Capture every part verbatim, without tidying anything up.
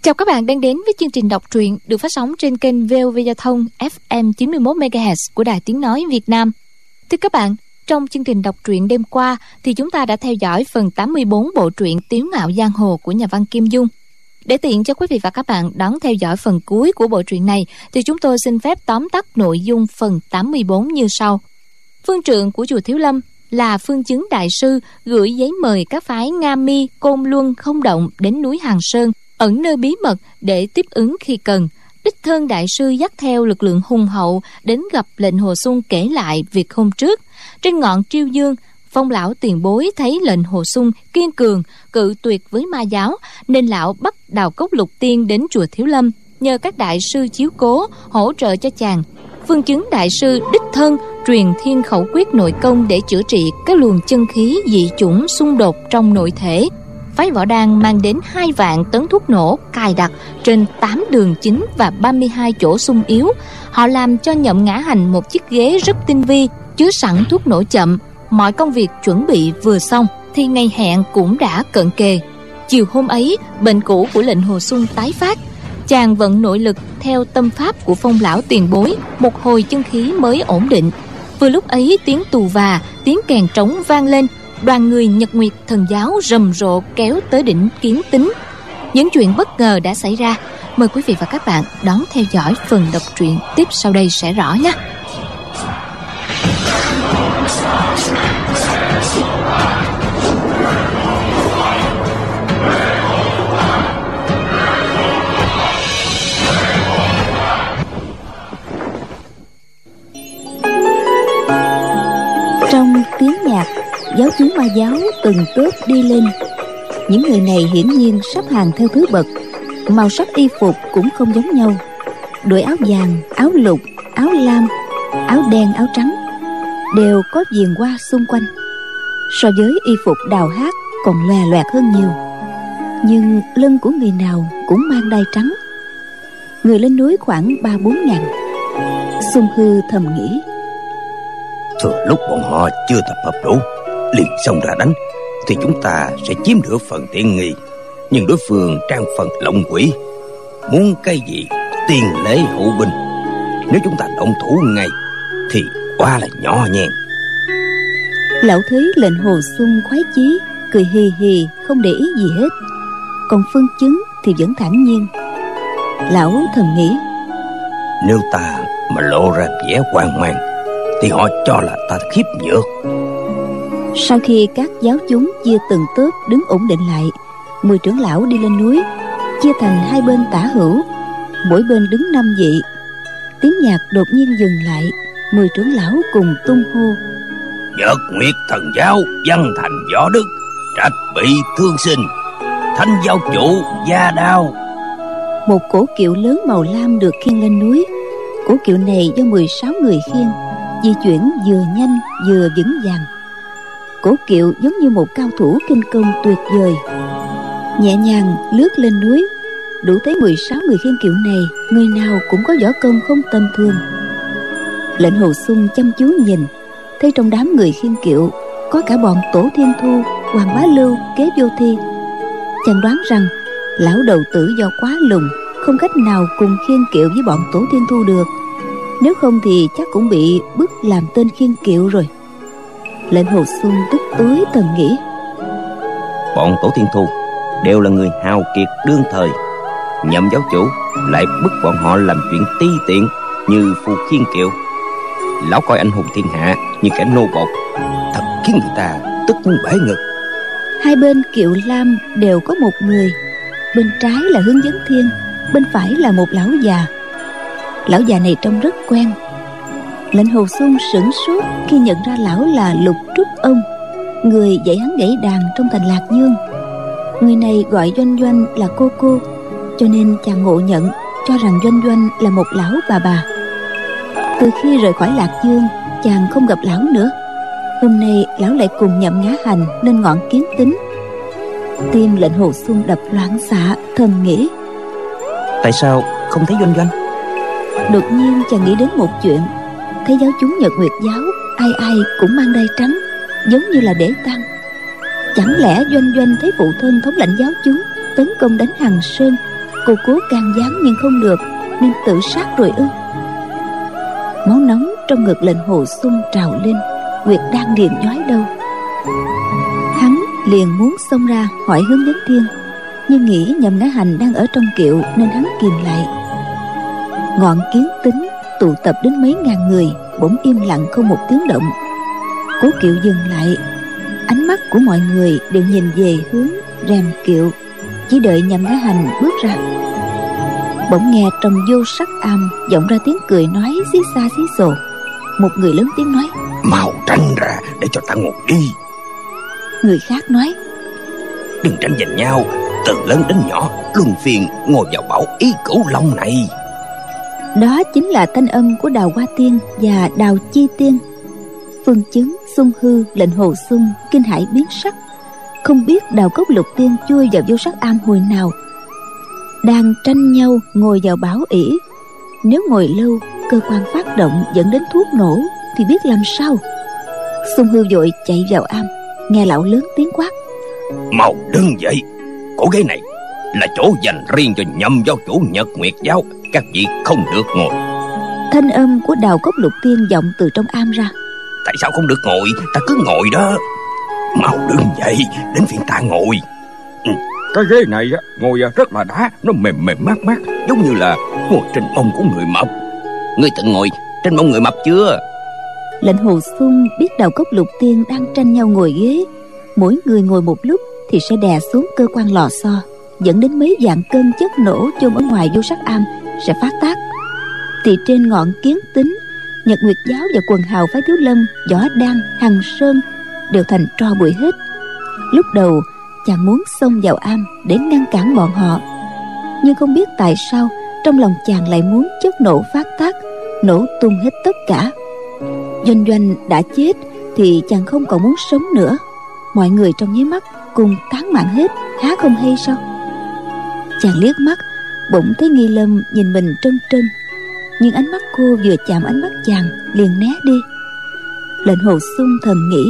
Chào các bạn đang đến với chương trình đọc truyện được phát sóng trên kênh vê o vê Giao thông ép em chín mươi mốt mê ga héc của Đài Tiếng Nói Việt Nam. Thưa các bạn, trong chương trình đọc truyện đêm qua thì chúng ta đã theo dõi phần tám mươi bốn bộ truyện Tiếu Ngạo Giang Hồ của nhà văn Kim Dung. Để tiện cho quý vị và các bạn đón theo dõi phần cuối của bộ truyện này thì chúng tôi xin phép tóm tắt nội dung phần tám mươi bốn như sau. Phương trượng của chùa Thiếu Lâm là phương chứng đại sư gửi giấy mời các phái Nga Mi, Côn Luân, Không Động đến núi Hàng Sơn, ẩn nơi bí mật để tiếp ứng khi cần. Đích thân đại sư dắt theo lực lượng hùng hậu đến gặp lệnh Hồ Xuân kể lại việc hôm trước. Trên ngọn Triêu Dương, Phong lão tiền bối thấy lệnh Hồ Xuân kiên cường, cự tuyệt với ma giáo, nên lão bắt Đào Cốc Lục Tiên đến chùa Thiếu Lâm, nhờ các đại sư chiếu cố, hỗ trợ cho chàng. Phương chứng đại sư đích thân truyền thiên khẩu quyết nội công để chữa trị các luồng chân khí dị chủng xung đột trong nội thể. Phái Võ Đan mang đến hai vạn tấn thuốc nổ cài đặt trên tám đường chính và ba mươi hai chỗ xung yếu. Họ làm cho Nhậm Ngã Hành một chiếc ghế rất tinh vi, chứa sẵn thuốc nổ chậm. Mọi công việc chuẩn bị vừa xong thì ngày hẹn cũng đã cận kề. Chiều hôm ấy, bệnh cũ của lệnh Hồ Xuân tái phát. Chàng vận nội lực theo tâm pháp của Phong lão tiền bối, một hồi chân khí mới ổn định. Vừa lúc ấy tiếng tù và, tiếng kèn trống vang lên. Đoàn người Nhật Nguyệt Thần giáo rầm rộ kéo tới đỉnh Kiến Tính. Những chuyện bất ngờ đã xảy ra. Mời quý vị và các bạn đón theo dõi phần đọc truyện tiếp sau đây sẽ rõ nhé. Trong tiếng nhạc, giáo chúng ma giáo từng tốp đi lên. Những người này hiển nhiên sắp hàng theo thứ bậc, màu sắc y phục cũng không giống nhau. Đội áo vàng, áo lục, áo lam, áo đen, áo trắng đều có viền hoa xung quanh. So với y phục đào hát còn lòe loẹt hơn nhiều. Nhưng lưng của người nào cũng mang đai trắng. Người lên núi khoảng ba bốn ngàn. Xung Hư thầm nghĩ, thừa lúc bọn họ chưa tập hợp đủ liền xông ra đánh thì chúng ta sẽ chiếm được phần tiện nghi. Nhưng đối phương trang phần lộng quỷ, muốn cái gì tiền lễ hậu binh. Nếu chúng ta động thủ ngay thì quá là nhỏ nhen. Lão thấy lệnh Hồ Xuân khoái chí, cười hì hì không để ý gì hết. Còn Phương Chứng thì vẫn thản nhiên. Lão thầm nghĩ, nếu ta mà lộ ra vẻ hoang mang thì họ cho là ta khiếp nhược. Sau khi các giáo chúng chia từng tốp đứng ổn định lại, mười trưởng lão đi lên núi, chia thành hai bên tả hữu, mỗi bên đứng năm vị. Tiếng nhạc đột nhiên dừng lại, mười trưởng lão cùng tung hô: Nhật Nguyệt Thần giáo văn thành võ đức, trạch bị thương sinh, thanh giáo chủ gia đao. Một cỗ kiệu lớn màu lam được khiêng lên núi. Cỗ kiệu này do mười sáu người khiêng, di chuyển vừa nhanh vừa vững vàng. Cỗ kiệu giống như một cao thủ kinh công tuyệt vời, nhẹ nhàng lướt lên núi. Đủ thấy mười sáu người khiêng kiệu này, người nào cũng có võ công không tầm thường. Lệnh Hồ Xuân chăm chú nhìn, thấy trong đám người khiêng kiệu có cả bọn Tổ Thiên Thu, Hoàng Bá Lưu, Kế Vô Thi. Chàng đoán rằng lão đầu tử do quá lùn, không cách nào cùng khiêng kiệu với bọn Tổ Thiên Thu được. Nếu không thì chắc cũng bị bức làm tên khiêng kiệu rồi. Lệnh Hồ Xuân tức tối thầm nghĩ, bọn Tổ Thiên Thu đều là người hào kiệt đương thời, Nhậm giáo chủ lại bức bọn họ làm chuyện ti tiện như phù khiêng kiệu. Lão coi anh hùng thiên hạ như kẻ nô bộc, thật khiến người ta tức muốn bể ngực. Hai bên kiệu lam đều có một người, bên trái là Hướng Dẫn Thiên, bên phải là một lão già. Lão già này trông rất quen. Lệnh Hồ Xuân sửng sốt khi nhận ra lão là Lục Trúc Ông, người dạy hắn gãy đàn trong thành Lạc Dương. Người này gọi Doanh Doanh là cô cô, cho nên chàng ngộ nhận cho rằng Doanh Doanh là một lão bà bà. Từ khi rời khỏi Lạc Dương, chàng không gặp lão nữa. Hôm nay lão lại cùng Nhậm Ngã Hành lên ngọn Kiến Tính. Tim lệnh Hồ Xuân đập loạn xạ, thầm nghĩ, tại sao không thấy Doanh Doanh? Đột nhiên chàng nghĩ đến một chuyện. Thấy giáo chúng Nhật Nguyệt giáo ai ai cũng mang đai trắng, giống như là để tăng. Chẳng lẽ Doanh Doanh thấy phụ thân thống lãnh giáo chúng tấn công đánh Hằng Sơn, Cô cố can gián nhưng không được, nên tự sát rồi ư? Máu nóng trong ngực lệnh Hồ Xuân trào lên, huyệt đan điền nhói đau. Hắn liền muốn xông ra hỏi Hướng Dẫn Thiên, nhưng nghĩ Nhậm Ngã Hành đang ở trong kiệu nên hắn kìm lại. Ngọn Kiến Tính tụ tập đến mấy ngàn người bỗng im lặng không một tiếng động. Cố kiệu dừng lại, ánh mắt của mọi người đều nhìn về hướng rèm kiệu, chỉ đợi Nhậm Ngã Hành bước ra. Bỗng nghe trong Vô Sắc Am vọng ra tiếng cười nói xí xa xí xồ. Một người lớn tiếng nói: Mau tranh ra để cho ta ngồi đi. Người khác nói: Đừng tranh giành nhau, từ lớn đến nhỏ luân phiên ngồi vào Bảo Ý Cửu Long này. Đó chính là thanh âm của Đào Hoa Tiên và Đào Chi Tiên. Phương Chứng, Xuân Hư, lệnh Hồ Xuân kinh hãi biến sắc, không biết Đào Cốc Lục Tiên chui vào Vô Sắc Am hồi nào. Đang tranh nhau ngồi vào Bảo ỷ, nếu ngồi lâu cơ quan phát động dẫn đến thuốc nổ thì biết làm sao. Xuân Hư vội chạy vào am, nghe lão lớn tiếng quát: Mau đứng dậy, cổ ghế này là chỗ dành riêng cho Nhậm giáo chủ Nhật Nguyệt giáo, các vị không được ngồi. Thanh âm của Đào Cốc Lục Tiên vọng từ trong am ra: Tại sao không được ngồi? Ta cứ ngồi đó. Mau đứng dậy, đến phiên ta ngồi. Ừ, cái ghế này ngồi rất là đã, nó mềm mềm mát mát, giống như là ngồi trên mông của người mập. Ngươi từng ngồi trên mông người mập chưa? Lệnh Hồ Xuân biết Đào Cốc Lục Tiên đang tranh nhau ngồi ghế, mỗi người ngồi một lúc thì sẽ đè xuống cơ quan lò xo, dẫn đến mấy vạn cân chất nổ chôn ở ngoài Vô Sắc Am sẽ phát tác. Thì trên ngọn Kiến Tính, Nhật Nguyệt giáo và quần hào phái Thiếu Lâm, Võ Đan, Hằng Sơn đều thành tro bụi hết. Lúc đầu chàng muốn xông vào am để ngăn cản bọn họ, nhưng không biết tại sao trong lòng chàng lại muốn chất nổ phát tác, nổ tung hết tất cả. Doanh Doanh đã chết thì chàng không còn muốn sống nữa. Mọi người trong nháy mắt cùng tán mạng hết, há không hay sao? Chàng liếc mắt, bỗng thấy Nghi Lâm nhìn mình trân trân, nhưng ánh mắt cô vừa chạm ánh mắt chàng liền né đi. Lệnh Hồ Xuân thầm nghĩ: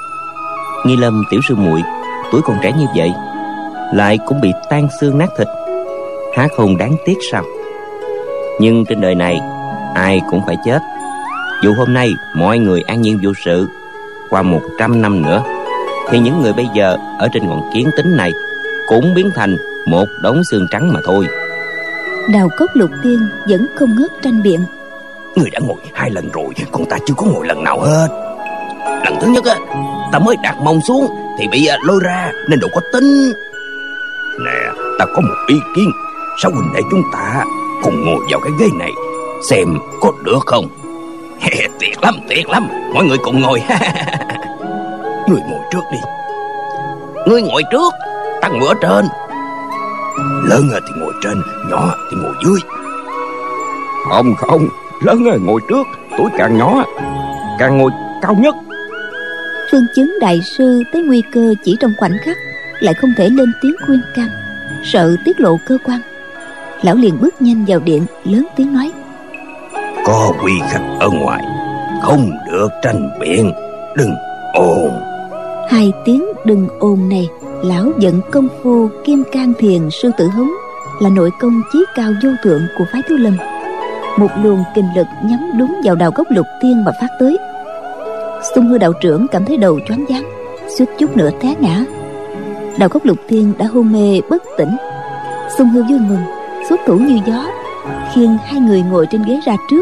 Nghi Lâm tiểu sư muội tuổi còn trẻ như vậy, lại cũng bị tan xương nát thịt, há không đáng tiếc sao? Nhưng trên đời này ai cũng phải chết. Dù hôm nay mọi người an nhiên vô sự, qua một trăm năm nữa thì những người bây giờ ở trên ngọn Kiến Tính này cũng biến thành một đống xương trắng mà thôi. Đào Cốc Lục Tiên vẫn không ngớt tranh biện: Người đã ngồi hai lần rồi, còn ta chưa có ngồi lần nào hết. Lần thứ nhất á, ta mới đặt mông xuống thì bị lôi ra nên đâu có tính. Nè, ta có một ý kiến, sao huynh đệ chúng ta cùng ngồi vào cái ghế này xem có được không? Tuyệt lắm, tuyệt lắm, mọi người cùng ngồi. Người ngồi trước đi. Ngươi ngồi trước, ta ngồi ở trên. Lớn thì ngồi trên, nhỏ thì ngồi dưới. Không không, lớn ngồi trước, tuổi càng nhỏ càng ngồi cao nhất. Phương Chứng đại sư thấy nguy cơ chỉ trong khoảnh khắc, lại không thể lên tiếng khuyên can, sợ tiết lộ cơ quan. Lão liền bước nhanh vào điện, lớn tiếng nói: Có quý khách ở ngoài, không được tranh biện, đừng ồn. Hai tiếng đừng ồn này, lão vận công phu Kim Cang Thiền Sư Tử Hống là nội công chí cao vô thượng của phái Thiếu Lâm. Một luồng kình lực nhắm đúng vào Đào Cốc Lục Tiên mà phát tới. Xuân Hư đạo trưởng cảm thấy đầu choáng váng, suýt chút nữa té ngã. Đào Cốc Lục Tiên đã hôn mê bất tỉnh. Xuân Hư vui mừng, xuất thủ như gió, khiêng hai người ngồi trên ghế ra trước,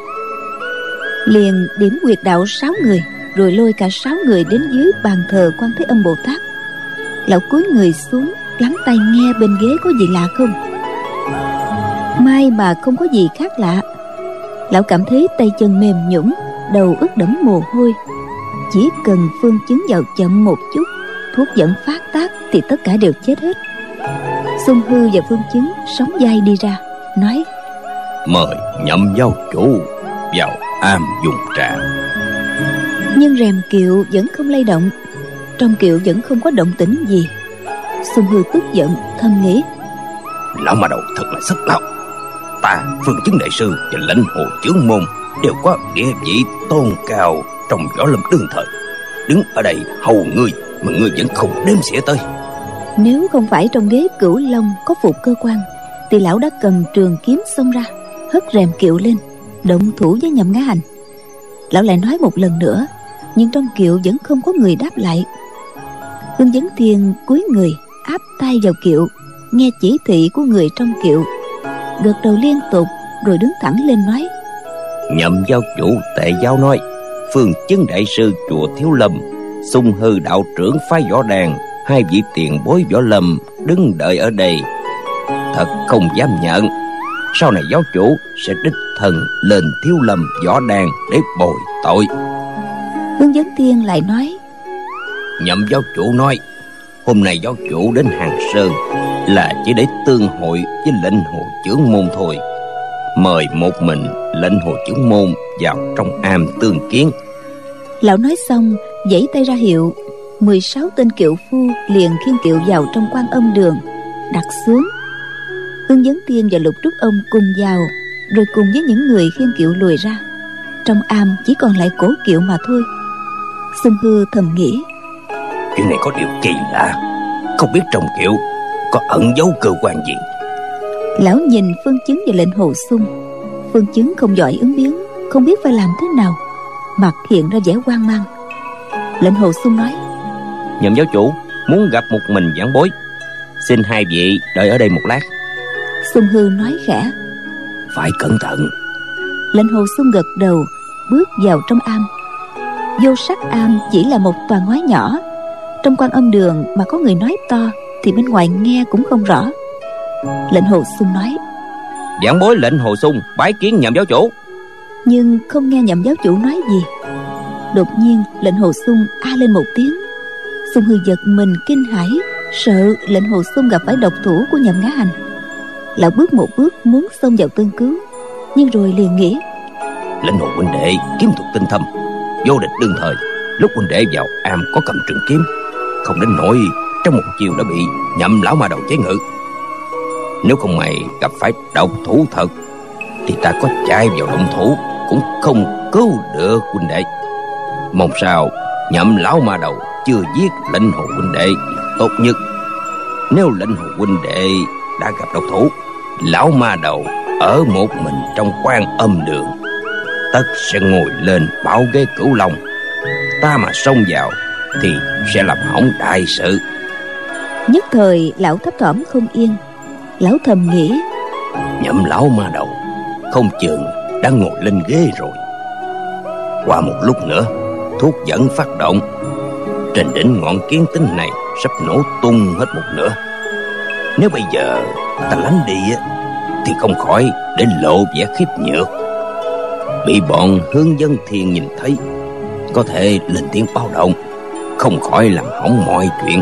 liền điểm huyệt đạo sáu người, rồi lôi cả sáu người đến dưới bàn thờ Quan Thế Âm Bồ Tát. Lão cúi người xuống, lắng tai nghe bên ghế có gì lạ không. May mà không có gì khác lạ. Lão cảm thấy tay chân mềm nhũn, đầu ướt đẫm mồ hôi. Chỉ cần Phương Chứng vào chậm một chút, thuốc dẫn phát tác thì tất cả đều chết hết. Xuân Hư và Phương Chứng sóng vai đi ra, nói: Mời Nhậm giáo chủ vào am dùng trà. Nhưng rèm kiệu vẫn không lay động, trong kiệu vẫn không có động tĩnh gì. Xuân Hư tức giận thầm nghĩ: Lão mà đầu thật là sức lão. Ta Phương Chứng đại sư và lệnh Hồ Chướng môn đều có địa vị tôn cao trong võ lâm đương thời, đứng ở đây hầu ngươi mà ngươi vẫn không đếm xỉa tới. Nếu không phải trong ghế Cửu Long có phục cơ quan thì lão đã cầm trường kiếm xông ra, hất rèm kiệu lên, động thủ với Nhậm Ngã Hành. Lão lại nói một lần nữa, nhưng trong kiệu vẫn không có người đáp lại. Hương Vấn Thiên cúi người áp tay vào kiệu, nghe chỉ thị của người trong kiệu, gật đầu liên tục, rồi đứng thẳng lên nói: Nhậm giáo chủ Tệ Giao nói, Phương Chứng đại sư chùa Thiếu Lâm, Xung Hư đạo trưởng phái Võ Đàn, hai vị tiền bối Võ Lâm đứng đợi ở đây. Thật không dám nhận, sau này giáo chủ sẽ đích thân lên Thiếu Lâm Võ Đàn để bồi tội. Hương Vấn Thiên lại nói: Nhậm giáo chủ nói, hôm nay giáo chủ đến Hàng Sơn là chỉ để tương hội với lệnh Hồ Chưởng môn thôi. Mời một mình lệnh Hồ Chưởng môn vào trong am tương kiến. Lão nói xong giãy tay ra hiệu, mười sáu tên kiệu phu liền khiêng kiệu vào trong Quan Âm đường, đặt xuống. Hương Vấn Thiên và Lục Trúc Ông cùng vào, rồi cùng với những người khiêng kiệu lùi ra. Trong am chỉ còn lại cổ kiệu mà thôi. Xung Hư thầm nghĩ: Chuyện này có điều kỳ lạ, không biết trong kiệu có ẩn giấu cơ quan gì. Lão nhìn Phương Chứng và lệnh Hồ Xung. Phương Chứng không giỏi ứng biến, không biết phải làm thế nào, mặt hiện ra vẻ hoang mang. Lệnh Hồ Xung nói: Nhậm giáo chủ muốn gặp một mình giảng bối, xin hai vị đợi ở đây một lát. Xung Hư nói khẽ: Phải cẩn thận. Lệnh Hồ Xung gật đầu, bước vào trong am. Vô sắc am chỉ là một tòa ngói nhỏ. Trong Quan Âm đường mà có người nói to thì bên ngoài nghe cũng không rõ. Lệnh Hồ Xung nói: Giảng bối lệnh Hồ Xung bái kiến Nhậm giáo chủ. Nhưng không nghe Nhậm giáo chủ nói gì. Đột nhiên lệnh Hồ Xung a lên một tiếng. Xung Hư giật mình kinh hãi, sợ lệnh Hồ Xung gặp phải độc thủ của Nhậm Ngã Hành. Lão bước một bước muốn xông vào tương cứu, nhưng rồi liền nghĩ: Lệnh Hồ huynh đệ kiếm thuật tinh thâm, vô địch đương thời. Lúc huynh đệ vào am có cầm trường kiếm, không đến nỗi trong một chiều đã bị Nhậm lão ma đầu chế ngự. Nếu không may gặp phải độc thủ thật thì ta có chạy vào động thủ cũng không cứu được huynh đệ. Mong sao Nhậm lão ma đầu chưa giết lệnh Hồ huynh đệ tốt nhất. Nếu lệnh Hồ huynh đệ đã gặp độc thủ, lão ma đầu ở một mình trong Quan Âm đường, tất sẽ ngồi lên bảo ghế Cửu Long. Ta mà xông vào thì sẽ làm hỏng đại sự. Nhất thời lão thấp thỏm không yên. Lão thầm nghĩ: Nhậm lão ma đầu không chừng đã ngồi lên ghế rồi. Qua một lúc nữa thuốc dẫn phát động, trên đỉnh ngọn kiến tinh này sắp nổ tung hết một nửa. Nếu bây giờ ta lánh đi thì không khỏi để lộ vẻ khiếp nhược, bị bọn Hương Vấn Thiên nhìn thấy, có thể lên tiếng báo động, không khỏi làm hỏng mọi chuyện.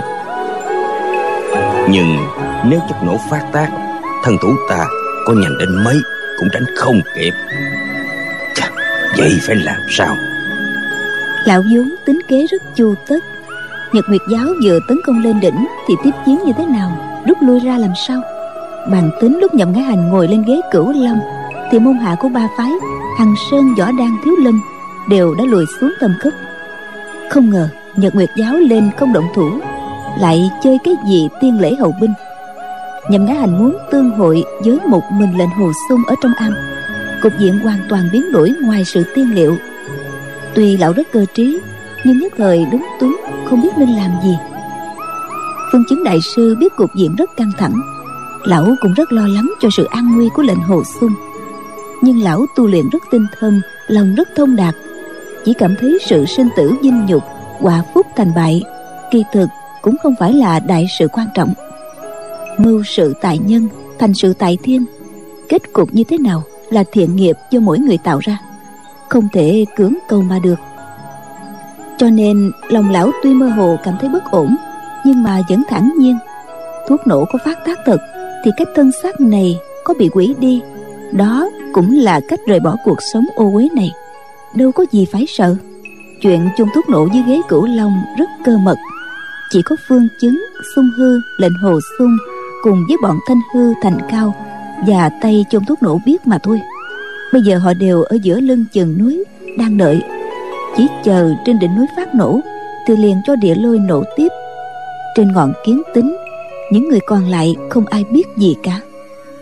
Nhưng nếu chất nổ phát tác, thân thủ ta có nhanh đến mấy cũng tránh không kịp. Chà, vậy phải làm sao? Lão vốn tính kế rất chu tất. Nhật Nguyệt giáo vừa tấn công lên đỉnh thì tiếp chiến như thế nào, rút lui ra làm sao. Bàn tính lúc Nhậm Ngã Hành ngồi lên ghế Cửu Long thì môn hạ của ba phái Hằng Sơn, Võ Đan, Thiếu Lâm đều đã lùi xuống tầm cấp. Không ngờ Nhật Nguyệt giáo lên không động thủ, lại chơi cái gì tiên lễ hậu binh. Nhậm Ngã Hành muốn tương hội với một mình lệnh Hồ Xung ở trong am, cục diện hoàn toàn biến đổi ngoài sự tiên liệu. Tuy lão rất cơ trí, nhưng nhất thời đúng túng, không biết nên làm gì. Phương Chứng đại sư biết cục diện rất căng thẳng, lão cũng rất lo lắng cho sự an nguy của lệnh Hồ Xung. Nhưng lão tu luyện rất tinh thâm, lòng rất thông đạt, chỉ cảm thấy sự sinh tử vinh nhục, họa phúc thành bại kỳ thực cũng không phải là đại sự quan trọng. Mưu sự tại nhân, thành sự tại thiên. Kết cục như thế nào là thiện nghiệp do mỗi người tạo ra, không thể cưỡng cầu mà được. Cho nên lòng lão tuy mơ hồ cảm thấy bất ổn, nhưng mà vẫn thản nhiên. Thuốc nổ có phát tác thật thì cái thân xác này có bị hủy đi, đó cũng là cách rời bỏ cuộc sống ô uế này. Đâu có gì phải sợ. Chuyện chôn thuốc nổ dưới ghế Cửu Long rất cơ mật, chỉ có Phương Chứng, Xung Hư, lệnh Hồ Xung cùng với bọn Thanh Hư, Thành Cao và tay chôn thuốc nổ biết mà thôi. Bây giờ họ đều ở giữa lưng chừng núi đang đợi, chỉ chờ trên đỉnh núi phát nổ thì liền cho địa lôi nổ tiếp. Trên ngọn kiến tính, những người còn lại không ai biết gì cả.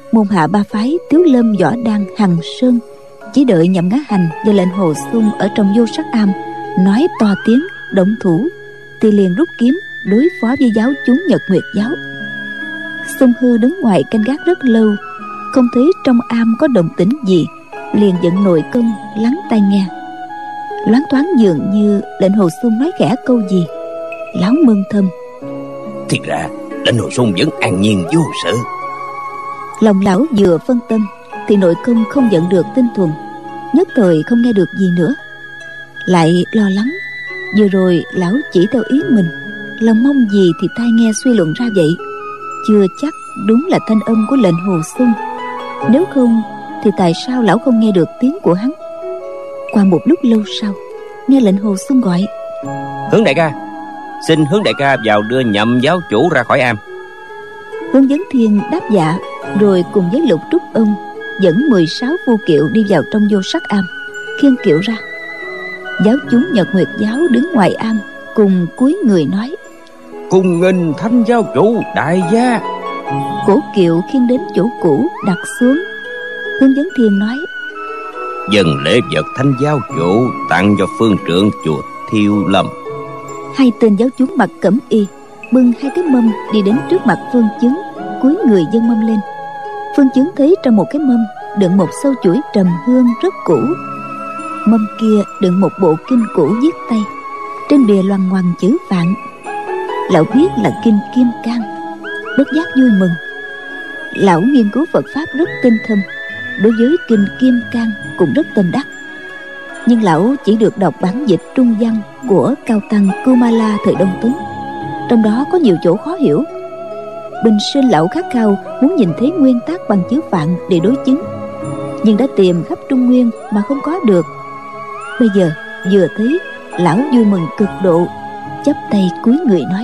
môn hạ ba phái Tiếu Lâm, Võ Đăng, Hằng Sơn chỉ đợi Nhậm Ngã Hành và lệnh Hồ Xung ở trong Vô Sắc Am nói to tiếng động thủ thì liền rút kiếm đối phó với giáo chúng Nhật Nguyệt giáo. Xung Hư đứng ngoài canh gác rất lâu, không thấy trong am có động tĩnh gì, liền giận nội công lắng tai nghe. Loáng thoáng dường như lệnh Hồ Xung nói khẽ câu gì. Lão mừng thầm, thì ra lệnh Hồ Xung vẫn an nhiên vô sự. Lòng lão vừa phân tâm thì nội công không nhận được tinh thuần, nhất thời không nghe được gì nữa. Lại lo lắng, vừa rồi lão chỉ theo ý mình, lòng mong gì thì tai nghe suy luận ra vậy. Chưa chắc đúng là thanh âm của lệnh Hồ Xung, nếu không thì tại sao lão không nghe được tiếng của hắn. Qua một lúc lâu sau, nghe lệnh Hồ Xung gọi, Hướng đại ca, xin Hướng đại ca vào đưa Nhậm giáo chủ ra khỏi am. Hướng Vấn Thiên đáp dạ, rồi cùng với Lục Trúc Ân dẫn mười sáu phu kiệu đi vào trong Vô Sắc Am, khiêng kiệu ra. Giáo chúng Nhật Nguyệt giáo đứng ngoài am cùng cúi người nói, cùng nghênh Thanh giáo chủ đại gia. Cổ kiệu khiêng đến chỗ cũ đặt xuống. Hướng Vấn Thiên nói, dần lễ vật Thanh giáo chủ tặng cho phương trưởng chùa Thiêu Lâm. Hai tên giáo chúng mặc cẩm y bưng hai cái mâm đi đến trước mặt Phương Chứng, cúi người dâng mâm lên. Phương Chứng thấy trong một cái mâm đựng một sâu chuỗi trầm hương rất cũ. Mâm kia đựng một bộ kinh cũ viết tay, trên bìa loằng ngoằng chữ Vạn. Lão biết là kinh Kim Cang, bất giác vui mừng. Lão nghiên cứu Phật pháp rất tinh thâm, đối với kinh Kim Cang cũng rất tâm đắc. Nhưng lão chỉ được đọc bản dịch trung văn của cao tăng Kumala thời Đông Tấn, trong đó có nhiều chỗ khó hiểu. Bình sinh lão khát khao muốn nhìn thấy nguyên tác bằng chữ Vạn để đối chứng, nhưng đã tìm khắp Trung Nguyên mà không có được. Bây giờ vừa thấy, lão vui mừng cực độ, chắp tay cúi người nói,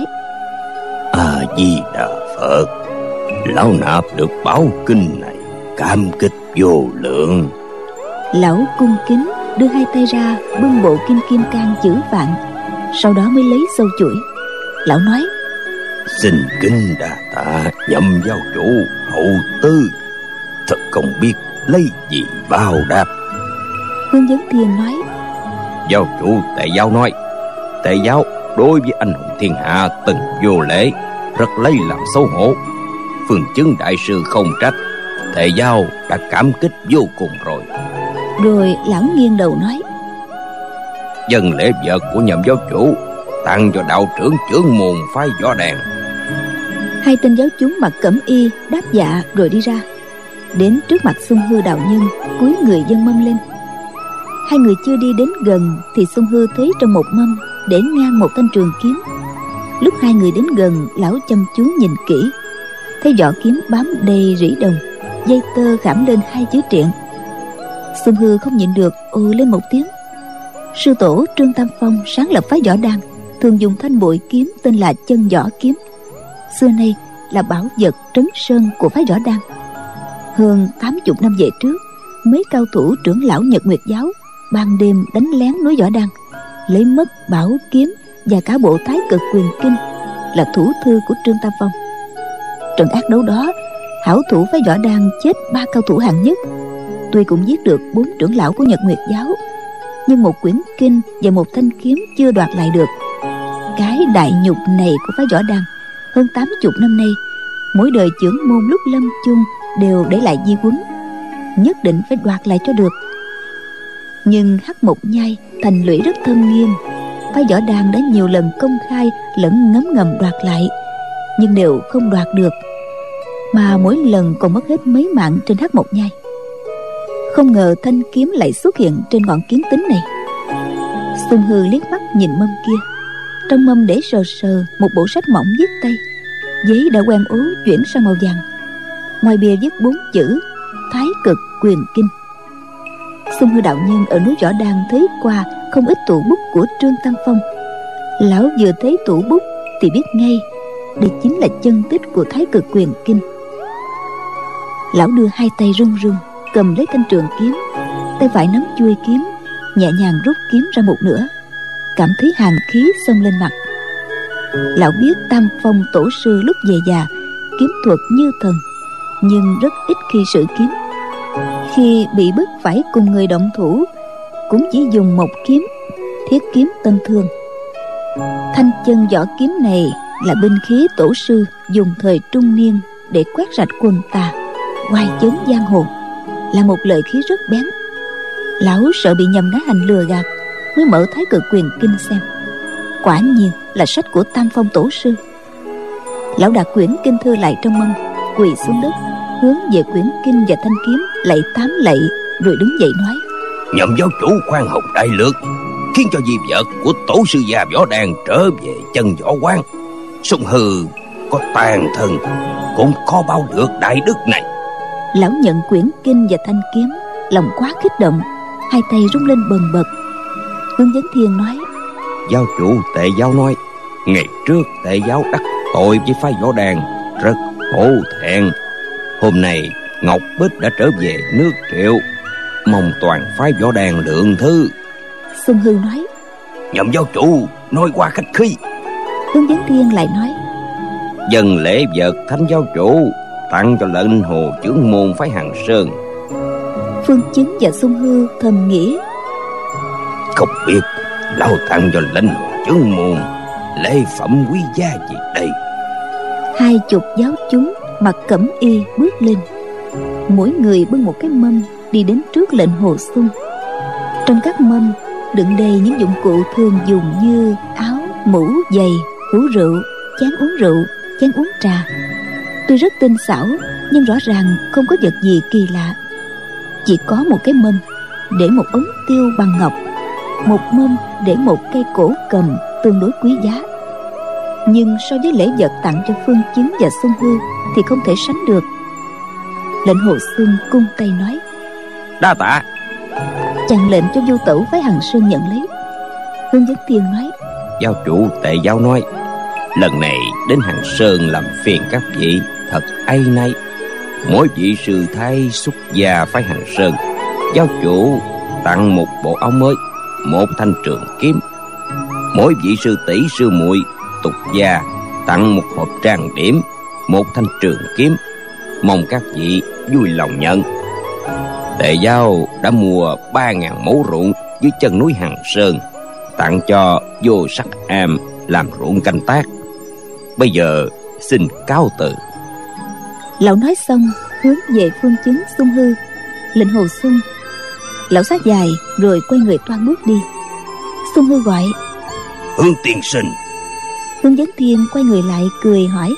A Di Đà Phật, lão nạp được báo kinh này cảm kích vô lượng. Lão cung kính đưa hai tay ra bưng bộ kinh Kim Cang chữ Vạn, sau đó mới lấy sâu chuỗi. Lão nói, xin kính đà tạ Nhậm giáo chủ hậu tư, thật không biết lấy gì báo đáp. Hướng Vấn Thiên nói, giáo chủ Tề giáo nói, Tề giáo đối với anh hùng thiên hạ từng vô lễ, rất lấy làm xấu hổ. Phương Chứng đại sư không trách, Tề giáo đã cảm kích vô cùng rồi. Rồi lão nghiêng đầu nói, dân lễ vật của Nhậm giáo chủ tặng cho đạo trưởng trưởng môn phái Võ Đàn. Hai tên giáo chúng mặc cẩm y đáp dạ rồi đi ra, đến trước mặt Xung Hư đạo nhân, cúi người dâng mâm lên. Hai người chưa đi đến gần thì Xung Hư thấy trong một mâm để ngang một thanh trường kiếm. Lúc hai người đến gần, lão chăm chú nhìn kỹ, thấy vỏ kiếm bám đầy rỉ đồng, dây tơ khảm lên hai chữ Triện. Xung Hư không nhịn được ồ lên một tiếng. Sư tổ Trương Tam Phong sáng lập phái Võ Đăng thường dùng thanh bội kiếm tên là Chân Võ kiếm, xưa nay là bảo vật trấn sơn của phái Võ Đăng. Hơn tám chục năm về trước, mấy cao thủ trưởng lão Nhật Nguyệt giáo ban đêm đánh lén núi Võ Đăng, lấy mất bảo kiếm và cả bộ Thái Cực Quyền Kinh là thủ thư của Trương Tam Phong. Trận ác đấu đó, hảo thủ phái Võ Đăng chết ba cao thủ hạng nhất. Tuy cũng giết được bốn trưởng lão của Nhật Nguyệt giáo, nhưng một quyển kinh và một thanh kiếm chưa đoạt lại được. Cái đại nhục này của phái Võ Đăng hơn tám chục năm nay, mỗi đời trưởng môn lúc lâm chung đều để lại di huấn, nhất định phải đoạt lại cho được. Nhưng Hắc Mộc Nhai thành lũy rất thâm nghiêm, phái Võ Đăng đã nhiều lần công khai lẫn ngấm ngầm đoạt lại, nhưng đều không đoạt được, mà mỗi lần còn mất hết mấy mạng trên Hắc Mộc Nhai. Không ngờ thanh kiếm lại xuất hiện trên ngọn kiếm tính này. Xung Hư liếc mắt nhìn mâm kia, trong mâm để sờ sờ một bộ sách mỏng viết tay, giấy đã quen ố chuyển sang màu vàng, ngoài bìa viết bốn chữ Thái Cực Quyền Kinh. Xung Hư đạo nhân ở núi Võ Đăng thấy qua không ít tủ bút của Trương Tam Phong. Lão vừa thấy tủ bút thì biết ngay đây chính là chân tích của Thái Cực Quyền Kinh. Lão đưa hai tay run run cầm lấy thanh trường kiếm, tay phải nắm chuôi kiếm, nhẹ nhàng rút kiếm ra một nửa, cảm thấy hàn khí xông lên mặt. Lão biết Tam Phong tổ sư lúc về già kiếm thuật như thần, nhưng rất ít khi sử kiếm. Khi bị bức phải cùng người động thủ, cũng chỉ dùng một kiếm, thiết kiếm Tân Thương. Thanh chân võ kiếm này là binh khí tổ sư dùng thời trung niên để quét sạch quân ta, oai chấn giang hồ, là một lợi khí rất bén. Lão sợ bị nhầm nói hành lừa gạt, mới mở Thái Cực Quyền Kinh xem. Quả nhiên là sách của Tam Phong tổ sư. Lão đặt quyển kinh thư lại trong mâm, quỳ xuống đất, hướng về quyển kinh và thanh kiếm lạy tám lạy, rồi đứng dậy nói: Nhậm giáo chủ khoan hồng đại lược, khiến cho di vật của tổ sư già võ đàn trở về chân võ quán. Sung Hư có tàn thân cũng khó bao được đại đức này. Lão nhận quyển kinh và thanh kiếm, lòng quá kích động, hai tay rung lên bần bật. Hướng Vấn Thiên nói: Giáo chủ Tệ Giáo nói, ngày trước Tệ Giáo đắc tội với phái võ đàn, rất hổ thẹn. Hôm nay Ngọc Bích đã trở về nước Triệu, mong toàn phái võ đàn lượng thứ. Sung Hư nói: Nhậm giáo chủ nói qua khách khí. Hướng Vấn Thiên lại nói: Dần lễ vật Thánh giáo chủ tặng cho lệnh hồ chưởng môn phái Hằng Sơn. Phương Chứng và Sung Hư thầm nghĩ: Không biết lão tặng cho lệnh hồ chưởng môn lễ phẩm quý giá gì đây. Hai chục giáo chúng mặc cẩm y bước lên, mỗi người bưng một cái mâm đi đến trước lệnh hồ sung. Trong các mâm đựng đầy những dụng cụ thường dùng như áo, mũ, giày, hũ rượu, chén uống rượu, chén uống trà. Tuy rất tinh xảo, nhưng rõ ràng không có vật gì kỳ lạ. Chỉ có một cái mâm để một ống tiêu bằng ngọc, một mâm để một cây cổ cầm tương đối quý giá. Nhưng so với lễ vật tặng cho Phương Chứng và Sung Hư thì không thể sánh được. Lệnh hồ sung cung tay nói: Đa tạ. Chàng lệnh cho Du Tẩu phái Hằng Sơn nhận lấy. Hướng Vấn Thiên nói: Giáo chủ Tệ Giáo nói, lần này đến Hằng Sơn làm phiền các vị thật áy náy. Mỗi vị sư thái xuất gia phái Hằng Sơn, giáo chủ tặng một bộ áo mới, một thanh trường kiếm. Mỗi vị sư tỷ sư muội tục gia tặng một hộp trang điểm, một thanh trường kiếm. Mong các vị vui lòng nhận. Tệ Giáo đã mua ba ngàn mẫu ruộng dưới chân núi Hằng Sơn, tặng cho Vô Sắc Am làm ruộng canh tác. Bây giờ xin cáo từ. Lão nói xong hướng về Phương Chứng, Sung Hư. Lệnh hồ sung, lão sát dài rồi quay người toan bước đi. Sung Hư gọi: Hướng tiên sinh. Hướng Vấn Thiên quay người lại cười hỏi: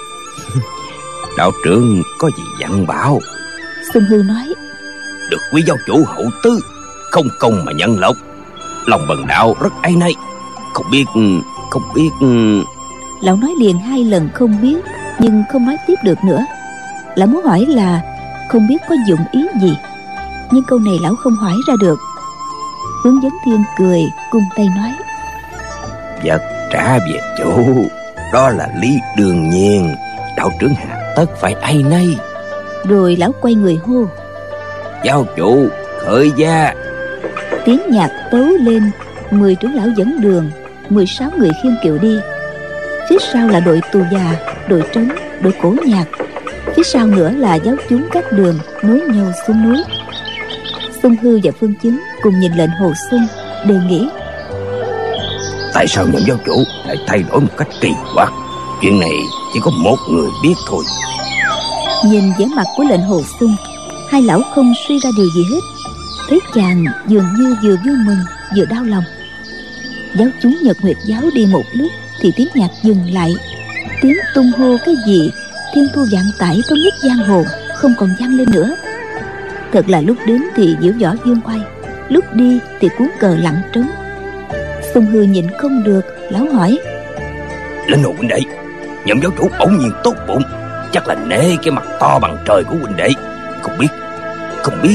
Đạo trưởng có gì dặn bảo? Sung Hư nói: Được quý giáo chủ hậu tứ, không công mà nhận lộc. Lòng bần đạo rất áy náy. Không biết, không biết... Lão nói liền hai lần không biết, nhưng không nói tiếp được nữa. Lão muốn hỏi là không biết có dụng ý gì, nhưng câu này lão không hỏi ra được. Hướng Vấn Thiên cười cung tay nói: Vật trả về chủ, đó là lý đương nhiên. Đạo trưởng hạ tất phải áy náy. Rồi lão quay người hô: Giáo chủ khởi gia. Tiếng nhạc tấu lên, mười trưởng lão dẫn đường, mười sáu người khiêng kiệu đi. Phía sau là đội tù già, đội trống, đội cổ nhạc. Phía sau nữa là giáo chúng các đường nối nhau xuống núi. Sung Hư và Phương Chứng cùng nhìn lệnh hồ sung, đều nghĩ: Tại sao nhậm giáo chủ lại thay đổi một cách kỳ quặc? Chuyện này chỉ có một người biết thôi. Nhìn vẻ mặt của lệnh hồ sung, hai lão không suy ra điều gì hết. Thấy chàng dường như vừa vui mừng vừa đau lòng. Giáo chúng Nhật Nguyệt giáo đi một lúc thì tiếng nhạc dừng lại. Tiếng tung hô cái gì thiên thu vạn tải thống nhất giang hồ không còn vang lên nữa. Thật là lúc đến thì diễu võ dương oai, lúc đi thì cuốn cờ lặng trống. Sung Hư nhịn không được, lão hỏi: Lệnh hồ huynh đệ, nhậm giáo chủ bỗng nhiên tốt bụng, chắc là nể cái mặt to bằng trời của huynh đệ. Không biết, không biết...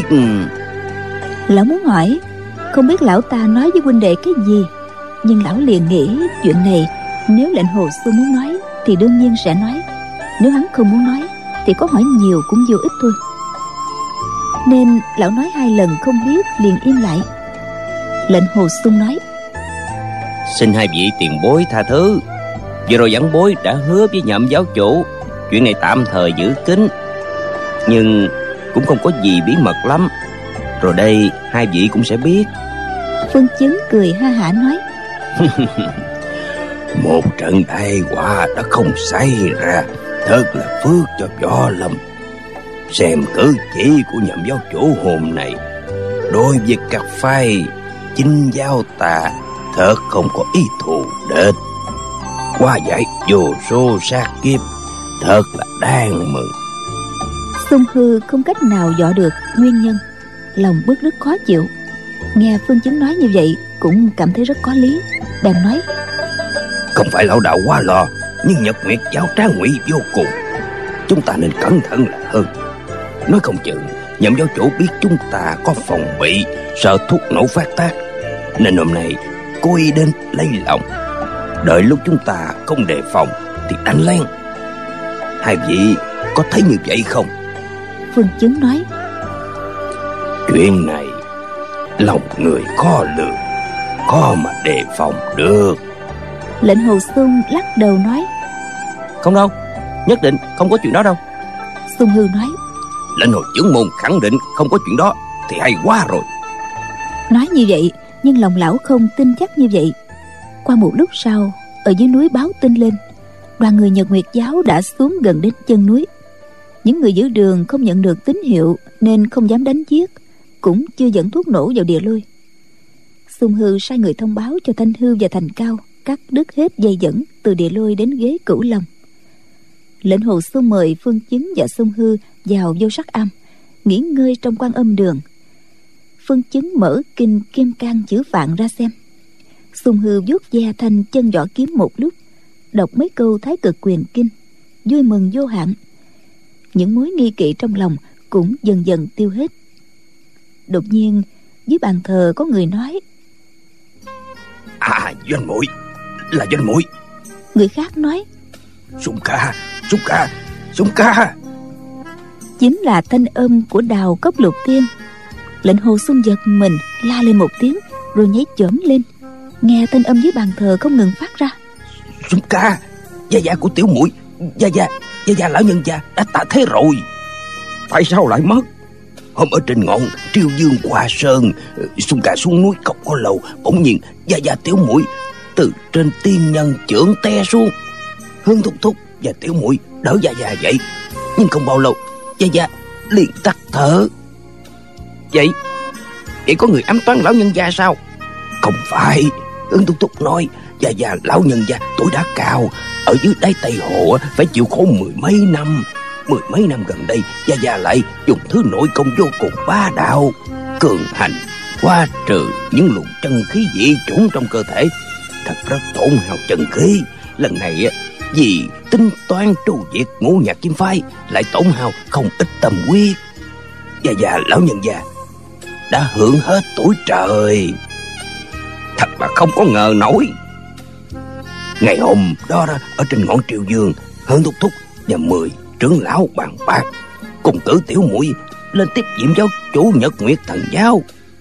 Lão muốn hỏi không biết lão ta nói với huynh đệ cái gì, nhưng lão liền nghĩ chuyện này nếu lệnh hồ sung muốn nói thì đương nhiên sẽ nói. Nếu hắn không muốn nói thì có hỏi nhiều cũng vô ích thôi. Nên lão nói hai lần không biết liền im lại. Lệnh hồ sung nói: Xin hai vị tiền bối tha thứ. Vừa rồi vãn bối đã hứa với nhậm giáo chủ, chuyện này tạm thời giữ kín. Nhưng cũng không có gì bí mật lắm. Rồi đây hai vị cũng sẽ biết. Phương Chứng cười ha hả nói: Một trận đại họa đã không xảy ra, thật là phước cho Võ Lâm. Xem cử chỉ của nhậm giáo chủ hôm nay đối với các phái chính giáo ta thật không có ý thù địch, qua giải vô số sát kiếp, thật là đáng mừng. Xung Hư không cách nào dò được nguyên nhân, lòng bức rất khó chịu. Nghe Phương Chứng nói như vậy cũng cảm thấy rất có lý, bèn nói: Không phải lão đạo quá lo, nhưng Nhật Nguyệt giáo trá ngụy vô cùng, chúng ta nên cẩn thận là hơn. Nói không chừng nhậm giáo chủ biết chúng ta có phòng bị, sợ thuốc nổ phát tác, nên hôm nay cố ý đến lấy lòng. Đợi lúc chúng ta không đề phòng thì đánh lén. Hai vị có thấy như vậy không? Phương Chứng nói: Chuyện này lòng người khó lường, khó mà đề phòng được. Lệnh Hồ Xung lắc đầu nói: Không đâu, nhất định không có chuyện đó đâu. Xung Hư nói: Lệnh Hồ trưởng môn khẳng định không có chuyện đó thì hay quá rồi. Nói như vậy nhưng lòng lão không tin chắc như vậy. Qua một lúc sau, ở dưới núi báo tin lên, đoàn người Nhật Nguyệt giáo đã xuống gần đến chân núi. Những người giữ đường không nhận được tín hiệu nên không dám đánh giết, cũng chưa dẫn thuốc nổ vào địa lôi. Xung Hư sai người thông báo cho Thanh Hư và Thành Cao cắt đứt hết dây dẫn từ địa lôi đến ghế Cửu Long. Lệnh Hồ Xung mời Phương Chứng và Xung Hư vào vô sắc am nghỉ ngơi trong Quan Âm đường. Phương Chứng mở kinh Kim Cang chữ Phạn ra xem. Xung Hư vuốt ve thanh chân võ kiếm một lúc, đọc mấy câu Thái Cực Quyền kinh, vui mừng vô hạn. Những mối nghi kỵ trong lòng cũng dần dần tiêu hết. Đột nhiên dưới bàn thờ có người nói: À, Doanh muội, là Doanh muội. Người khác nói: Sung ca, Sung ca, Sung ca. Chính là thanh âm của Đào Cốc Lục Tiên. Lệnh Hồ Xung giật mình, la lên một tiếng rồi nhảy chởm lên. Nghe thanh âm dưới bàn thờ không ngừng phát ra: Sung ca, gia gia của tiểu muội, gia gia, gia gia lão nhân gia đã tạ thế rồi. Tại sao lại mất? Hôm ở trên ngọn Triều Dương Hoa Sơn, Sung ca xuống núi không có lâu, bỗng nhiên gia gia tiểu muội từ trên tiên nhân chưởng té xuống. Hương thúc thúc và tiểu muội đỡ gia gia dậy, nhưng không bao lâu gia gia liền tắt thở. Vậy vậy có người ám toán lão nhân gia sao? Không phải, Hương thúc thúc nói gia gia lão nhân gia tuổi đã cao, ở dưới đáy Tây Hồ phải chịu khổ mười mấy năm. Mười mấy năm gần đây gia gia lại dùng thứ nội công vô cùng bá đạo, cường hành hóa trừ những luồng chân khí dị chủng trong cơ thể, thật rất tổn hao chân khí. Lần này vì tính toán tru diệt ngũ nhạc kim phái lại tổn hao không ít tâm huyết. Gia gia lão nhân gia đã hưởng hết tuổi trời, thật là không có ngờ nổi. Ngày hôm đó, đó ở trên ngọn Triều Dương, Hương thúc thúc và mười trưởng lão bàn bạc cùng cử tiểu muội lên tiếp nhiệm giáo chủ Nhật Nguyệt thần giáo.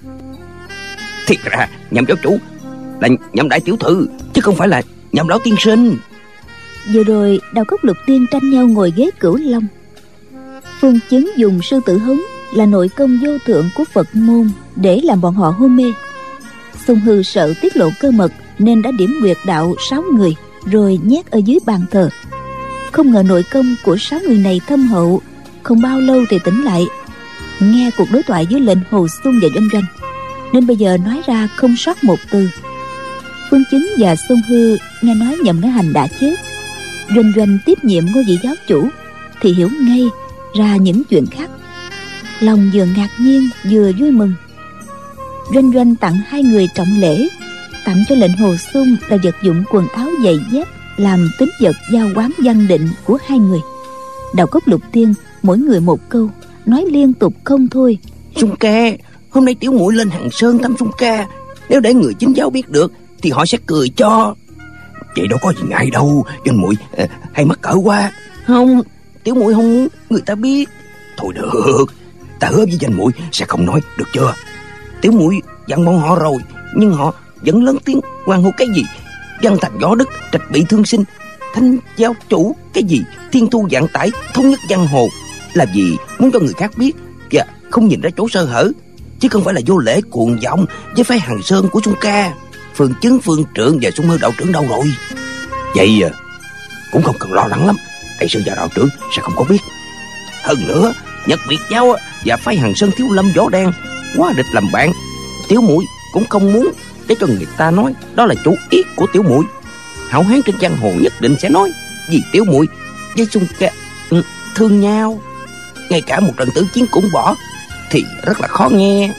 Thiệt ra nhậm giáo chủ là nhậm đại tiểu thư chứ không phải là nhậm lão tiên sinh. Vừa rồi Đào Cốc Lục Tiên tranh nhau ngồi ghế Cửu Long. Phương Chứng dùng sư tử hống là nội công vô thượng của Phật môn để làm bọn họ hôn mê. Xung Hư sợ tiết lộ cơ mật nên đã điểm nguyệt đạo sáu người rồi nhét ở dưới bàn thờ. Không ngờ nội công của sáu người này thâm hậu, không bao lâu thì tỉnh lại. Nghe cuộc đối thoại với Lệnh Hồ Xung và Doanh Doanh nên bây giờ nói ra không sót một từ. Phương Chứng và Xung Hư nghe nói Nhậm Ngã Hành đã chết, Doanh Doanh tiếp nhiệm ngôi vị giáo chủ thì hiểu ngay ra những chuyện khác. Lòng vừa ngạc nhiên vừa vui mừng. Doanh Doanh tặng hai người trọng lễ, tặng cho Lệnh Hồ Xung là vật dụng quần áo giày dép làm tín vật giao quán văn định của hai người. Đào Cốc Lục Tiên mỗi người một câu, nói liên tục không thôi. Sung ca, hôm nay tiểu muội lên Hằng Sơn thăm Sung ca, nếu để người chính giáo biết được thì họ sẽ cười cho. Vậy đâu có gì ngại đâu, Doanh muội à, hay mắc cỡ quá. Không, tiểu muội không muốn người ta biết. Thôi được, ta hứa với Doanh muội sẽ không nói, được chưa? Tiểu muội dặn bọn họ rồi, nhưng họ vẫn lớn tiếng hoan hô cái gì văn thành võ đức, trạch bị thương sinh, thanh giáo chủ cái gì thiên thu vạn tải, thống nhất giang hồ, là vì muốn cho người khác biết và không nhìn ra chỗ sơ hở, chứ không phải là vô lễ cuồng vọng với phái Hằng Sơn của Xung Ca, Phương Chứng, Phương Trượng và Xung Hư đạo trưởng đâu rồi. Vậy à, cũng không cần lo lắng lắm, đại sư và đạo trưởng sẽ không có biết. Hơn nữa, Nhật Nguyệt Giáo và phái Hằng Sơn Thiếu Lâm Võ Đan quá địch làm bạn. Tiểu muội cũng không muốn để cho người ta nói đó là chủ ý của tiểu muội. Hảo hán trên giang hồ nhất định sẽ nói vì tiểu muội với Xung Ca ừ, thương nhau, ngay cả một trận tử chiến cũng bỏ, thì rất là khó nghe.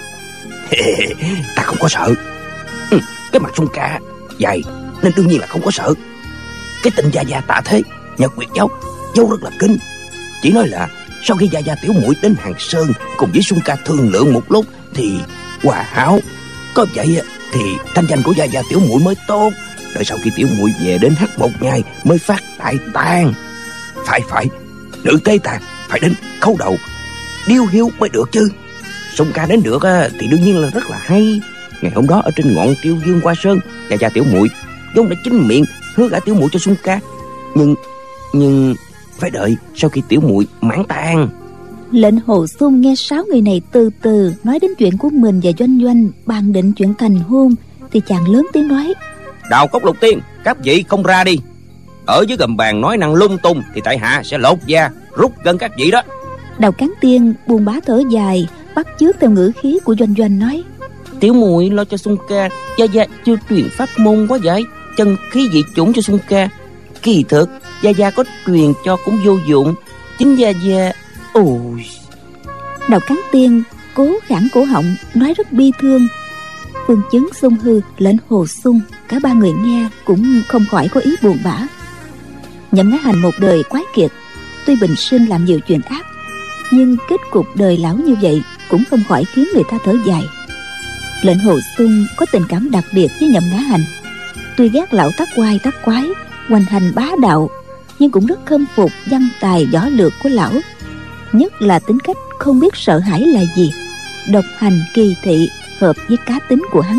Ta không có sợ. ừ, Cái mặt Xung Ca dài nên đương nhiên là không có sợ. Cái tình Gia Gia Tạ Thế, Nhật Nguyệt Giáo giấu rất là kinh. Chỉ nói là sau khi Gia Gia tiểu muội đến Hàng Sơn cùng với Xung Ca thương lượng một lúc thì hòa hảo. Có vậy thì thanh danh của Gia Gia tiểu muội mới tốt. Đợi sau khi tiểu muội về đến Hắc một ngày mới phát đại tang. Phải phải, nữ tế tà phải đến khấu đầu điêu hiếu mới được chứ. Xung Ca đến được thì đương nhiên là rất là hay. Ngày hôm đó ở trên ngọn Triêu Dương Hoa Sơn, Gia Gia tiểu muội vốn đã chính miệng hứa gả tiểu muội cho Xung Ca, nhưng nhưng phải đợi sau khi tiểu muội mãn tang. Lệnh Hồ Xung nghe sáu người này từ từ nói đến chuyện của mình và Doanh Doanh, bàn định chuyện thành hôn, thì chàng lớn tiếng nói: Đào Cốc Lục Tiên, các vị không ra đi. Ở dưới gầm bàn nói năng lung tung thì tại hạ sẽ lột da rút gân các vị đó. Đào Cán Tiên buông bá thở dài, bắt chước theo ngữ khí của Doanh Doanh nói: Tiểu muội lo cho Xung Ca, Gia Gia chưa truyền pháp môn quá vậy, chân khí dị chủng cho Xung Ca. Kỳ thực Gia Gia có truyền cho cũng vô dụng. Chính Gia Gia... Ôi... Đào Cán Tiên cố khản cổ họng nói rất bi thương. Phương Chứng, Xung Hư, Lệnh Hồ Xung, cả ba người nghe cũng không khỏi có ý buồn bã. Nhậm Ngã Hành một đời quái kiệt, tuy bình sinh làm nhiều chuyện ác, nhưng kết cục đời lão như vậy cũng không khỏi khiến người ta thở dài. Lệnh Hồ Xung có tình cảm đặc biệt với Nhậm Ngã Hành. Tuy ghét lão tắc quai tắc quái, hoành hành bá đạo, nhưng cũng rất khâm phục văn tài võ lược của lão, nhất là tính cách không biết sợ hãi là gì, độc hành kỳ thị, hợp với cá tính của hắn.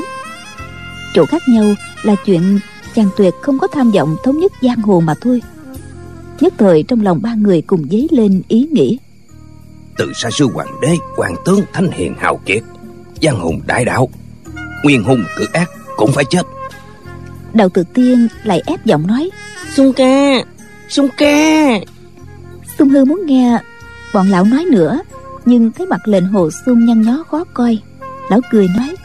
Chỗ khác nhau là chuyện chàng tuyệt không có tham vọng thống nhất giang hồ mà thôi. Nhất thời trong lòng ba người cùng dấy lên ý nghĩ: Từ xa xưa hoàng đế, hoàng tướng thánh hiền hào kiệt, giang hùng đại đạo, nguyên hung cực ác cũng phải chết. Đào Tự Tiên lại ép giọng nói: Xung Ca, Xung Ca. Xung Hư muốn nghe bọn lão nói nữa, nhưng thấy mặt Lệnh Hồ Xung nhăn nhó khó coi. Lão cười nói: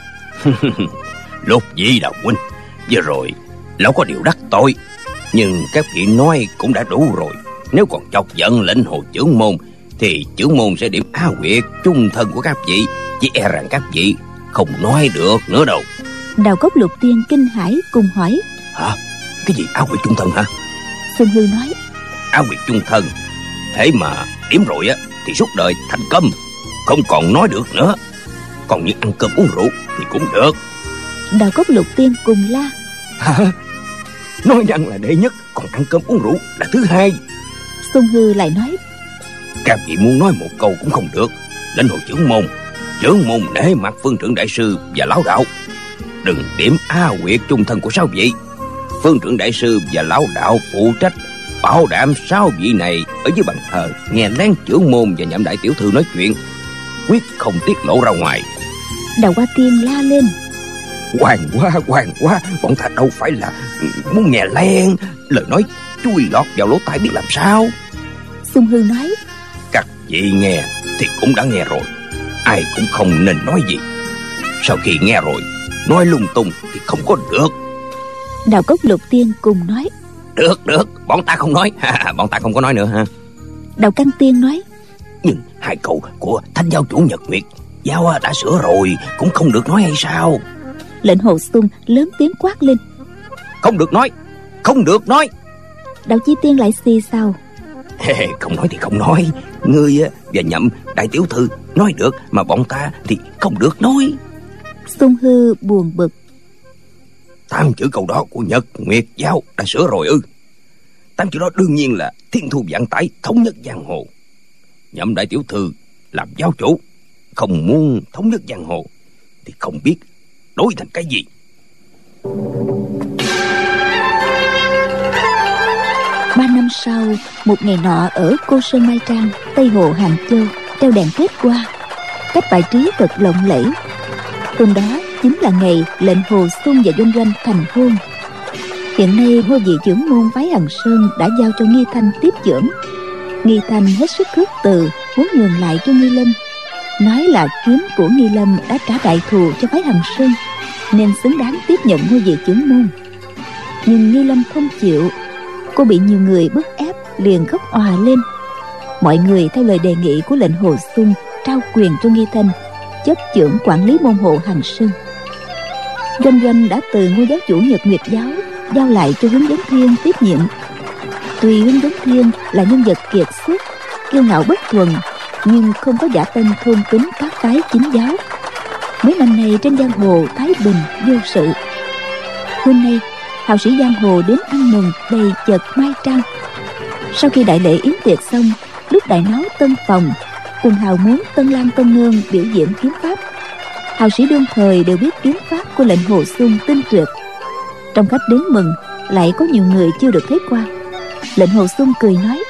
Lục Dĩ Đạo huynh, vừa rồi lão có điều đắc tội, nhưng các vị nói cũng đã đủ rồi. Nếu còn chọc giận Lệnh Hồ trưởng môn thì trưởng môn sẽ điểm A Nguyệt chung thân của các vị, chỉ e rằng các vị không nói được nữa đâu. Đào Cốc Lục Tiên kinh hãi cùng hỏi: Hả? Cái gì A Nguyệt chung thân hả? Xung Hư nói: A Nguyệt chung thân, thế mà điểm rồi á thì suốt đời thành câm, không còn nói được nữa. Còn như ăn cơm uống rượu thì cũng được. Đào Cốc Lục Tiên cùng la: Hả? Nói rằng là đệ nhất, còn ăn cơm uống rượu là thứ hai. Xung Hư lại nói: Các vị muốn nói một câu cũng không được. Lệnh Hồ trưởng môn, trưởng môn nể mặt Phương Trượng đại sư và lão đạo, đừng điểm A Nguyệt chung thân của sáu vị. Phương Trượng đại sư và lão đạo phụ trách bảo đảm sáu vị này ở dưới bàn thờ nghe lén trưởng môn và Nhậm đại tiểu thư nói chuyện, quyết không tiết lộ ra ngoài. Đào Hoa Tiên la lên: Hoàng quá, hoàng quá, bọn ta đâu phải là muốn nghe lén, lời nói chui lọt vào lỗ tai biết làm sao. Xung Hư nói: Các vị nghe thì cũng đã nghe rồi, ai cũng không nên nói gì. Sau khi nghe rồi nói lung tung thì không có được. Đào Cốc Lục Tiên cùng nói: Được, được, bọn ta không nói. Bọn ta không có nói nữa ha. Đào Căn Tiên nói: Nhưng hai câu của Thánh giáo chủ Nhật Nguyệt Giáo đã sửa rồi, cũng không được nói hay sao? Lệnh Hồ Xung lớn tiếng quát lên: Không được nói, không được nói. Đào Chi Tiên lại xì xào: Không nói thì không nói. Ngươi và Nhậm đại tiểu thư nói được, mà bọn ta thì không được nói. Xung Hư buồn bực: Tám chữ câu đó của Nhật Nguyệt Giáo đã sửa rồi ư? Tám chữ đó đương nhiên là thiên thu vạn tải, thống nhất giang hồ. Nhậm đại tiểu thư làm giáo chủ, không muốn thống nhất giang hồ thì không biết đối thành cái gì. Ba năm sau, một ngày nọ ở Cô Sơn Mai Trang, Tây Hồ, Hàng Châu, treo đèn kết qua, cách bài trí thật lộng lẫy. Hôm đó chính là ngày lệnh Hồ Xuân và Doanh Doanh thành hôn. Hiện nay ngôi vị trưởng môn phái Hằng Sơn đã giao cho Nghi Thanh tiếp trưởng. Nghi Thanh hết sức khước từ, muốn nhường lại cho Nghi Lâm, nói là kiếm của Nghi Lâm đã trả đại thù cho phái Hằng Sơn, nên xứng đáng tiếp nhận ngôi vị trưởng môn. Nhưng Nghi Lâm không chịu. Cô bị nhiều người bức ép, liền khóc òa lên. Mọi người theo lời đề nghị của lệnh Hồ Xuân trao quyền cho Nghi Thanh chấp chưởng quản lý môn hộ Hằng Sơn. Doanh Doanh đã từ ngôi giáo chủ Nhật Nguyệt giáo giao lại cho Hướng Vấn Thiên tiếp nhiệm. Tuy Hướng Vấn Thiên là nhân vật kiệt xuất, kiêu ngạo bất thuần, nhưng không có dã tâm thôn tính các phái chính giáo. Mấy năm nay trên giang hồ thái bình vô sự. Hôm nay hào sĩ giang hồ đến ăn mừng đầy chật mai trang. Sau khi đại lễ yến tiệc xong, lúc đại náo tân phòng, quần hào muốn Tân Lan Tân Nương biểu diễn kiếm pháp. Hào sĩ đương thời đều biết kiếm pháp của lệnh Hồ Xuân tinh tuyệt. Trong khách đến mừng lại có nhiều người chưa được thấy qua. Lệnh Hồ Xuân cười nói: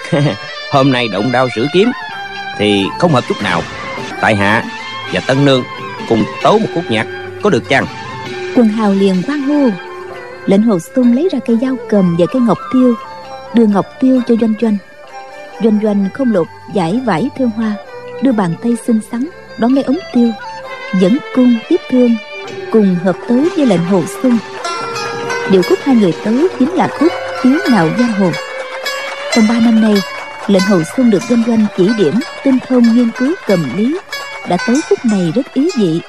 hôm nay động đao sử kiếm thì không hợp chút nào. Tại hạ và Tân Nương cùng tấu một khúc nhạc, có được chăng? Quần hào liền hoan hô. Lệnh Hồ Xuân lấy ra cây dao cầm và cây ngọc tiêu, đưa ngọc tiêu cho Doanh Doanh. Doanh Doanh không lột giải vải thêu hoa, đưa bàn tay xinh xắn đón lấy ống tiêu, dẫn cung tiếp thương, cùng hợp tấu với lệnh Hồ Xuân. Điệu khúc hai người tấu chính là khúc Tiếu Ngạo Giang Hồ. Trong ba năm nay, lệnh Hồ Xuân được Doanh Doanh chỉ điểm tinh thông nghiên cứu cầm lý, đã tấu khúc này rất ý vị.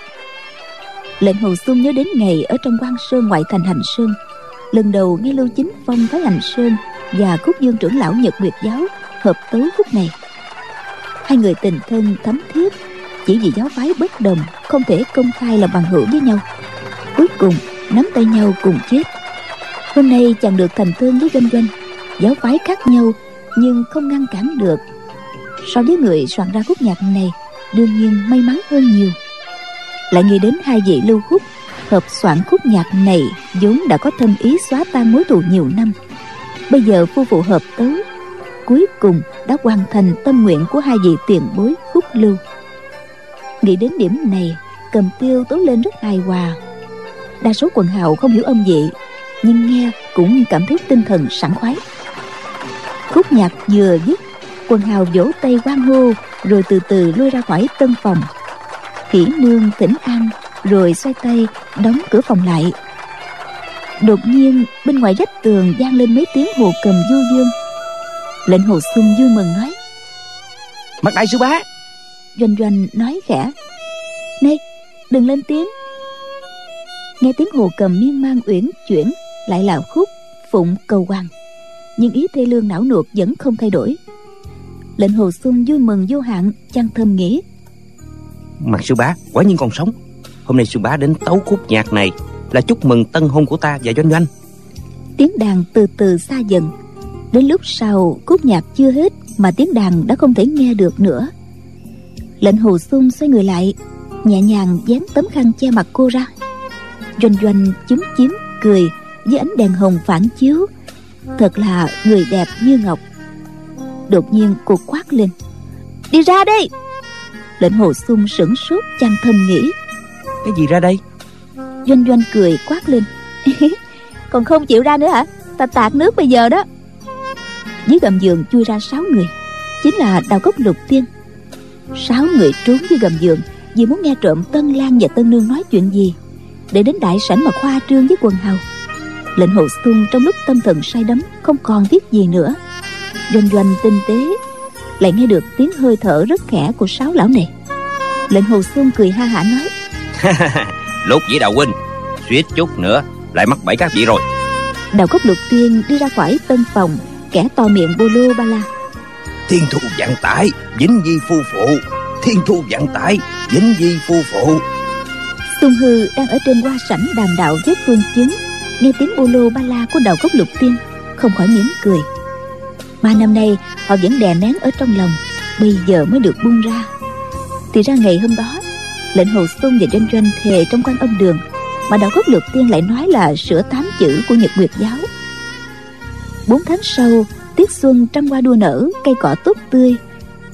Lệnh Hồ Xuân nhớ đến ngày ở trong Quan Sơn ngoại thành Hành Sơn, lần đầu nghe Lưu Chính Phong phái Hành Sơn và Khúc Dương trưởng lão Nhật Nguyệt giáo hợp tấu khúc này. Hai người tình thân thắm thiết, chỉ vì giáo phái bất đồng không thể công khai là bằng hữu với nhau, cuối cùng nắm tay nhau cùng chết. Hôm nay chàng được thành thân với Doanh Doanh, giáo phái khác nhau nhưng không ngăn cản được. So với người soạn ra khúc nhạc này, đương nhiên may mắn hơn nhiều. Lại nghĩ đến hai vị Lưu Khúc hợp soạn khúc nhạc này vốn đã có thâm ý xóa tan mối thù nhiều năm, bây giờ phu phụ hợp tấu, cuối cùng đã hoàn thành tâm nguyện của hai vị tiền bối Khúc Lưu. Nghĩ đến điểm này, cầm tiêu tấu lên rất hài hòa. Đa số quần hào không hiểu âm vị, nhưng nghe cũng cảm thấy tinh thần sảng khoái. Khúc nhạc vừa dứt, quần hào vỗ tay hoan hô, rồi từ từ lui ra khỏi tân phòng. Kỹ nương thỉnh an, rồi xoay tay đóng cửa phòng lại. Đột nhiên bên ngoài vách tường vang lên mấy tiếng hồ cầm du dương. Lệnh Hồ Xuân vui mừng nói: Mặt đại sư bá. Doanh Doanh nói khẽ: Này, đừng lên tiếng. Nghe tiếng hồ cầm miên man uyển chuyển, lại là khúc Phụng Cầu Hoàng, nhưng ý thê lương não nuột vẫn không thay đổi. Lệnh Hồ Xuân vui mừng vô hạn, chăng thầm nghĩ: Mặt sư bá quả nhiên còn sống. Hôm nay sư bá đến tấu khúc nhạc này là chúc mừng tân hôn của ta và Doanh Doanh. Tiếng đàn từ từ xa dần. Đến lúc sau khúc nhạc chưa hết mà tiếng đàn đã không thể nghe được nữa. Lệnh Hồ Xuân xoay người lại, nhẹ nhàng dán tấm khăn che mặt cô ra. Doanh Doanh chúm chím cười với ánh đèn hồng phản chiếu, thật là người đẹp như ngọc. Đột nhiên cô quát lên: Đi ra đây! Lệnh Hồ Xuân sửng sốt, chăng thầm nghĩ: Cái gì ra đây? Doanh Doanh cười quát lên: Còn không chịu ra nữa hả? Ta tạt nước bây giờ đó. Dưới gầm giường chui ra sáu người, chính là Đào Cốc Lục Tiên. Sáu người trốn dưới gầm giường vì muốn nghe trộm Tân Lan và Tân Nương nói chuyện gì, để đến đại sảnh mà khoa trương với quần hào. Lệnh Hồ Xuân trong lúc tâm thần say đắm không còn biết gì nữa. Doanh Doanh tinh tế lại nghe được tiếng hơi thở rất khẽ của sáu lão này. Lệnh Hồ Xuân cười ha hả nói: Lục Dĩ Đào huynh, suýt chút nữa lại mắc bẫy các vị rồi. Đào Cốc Lục Tiên đi ra khỏi tân phòng, kẻ to miệng bô lô ba la: Thiên thu vạn tải, vĩnh di phu phụ. Thiên thu vạn tải, vĩnh di phu phụ. Xung Hư đang ở trên hoa sảnh đàm đạo với Phương Chứng, nghe tiếng bô lô ba la của Đào Cốc Lục Tiên, không khỏi mỉm cười. Ba năm nay họ vẫn đè nén ở trong lòng, bây giờ mới được buông ra. Thì ra ngày hôm đó, Lệnh Hồ Xuân và Doanh Doanh thề trong Quan Âm Đường, mà Đào Cốc Lục Tiên lại nói là sửa tám chữ của Nhật Nguyệt giáo. Bốn tháng sau, tiết xuân trăm hoa đua nở, cây cỏ tốt tươi,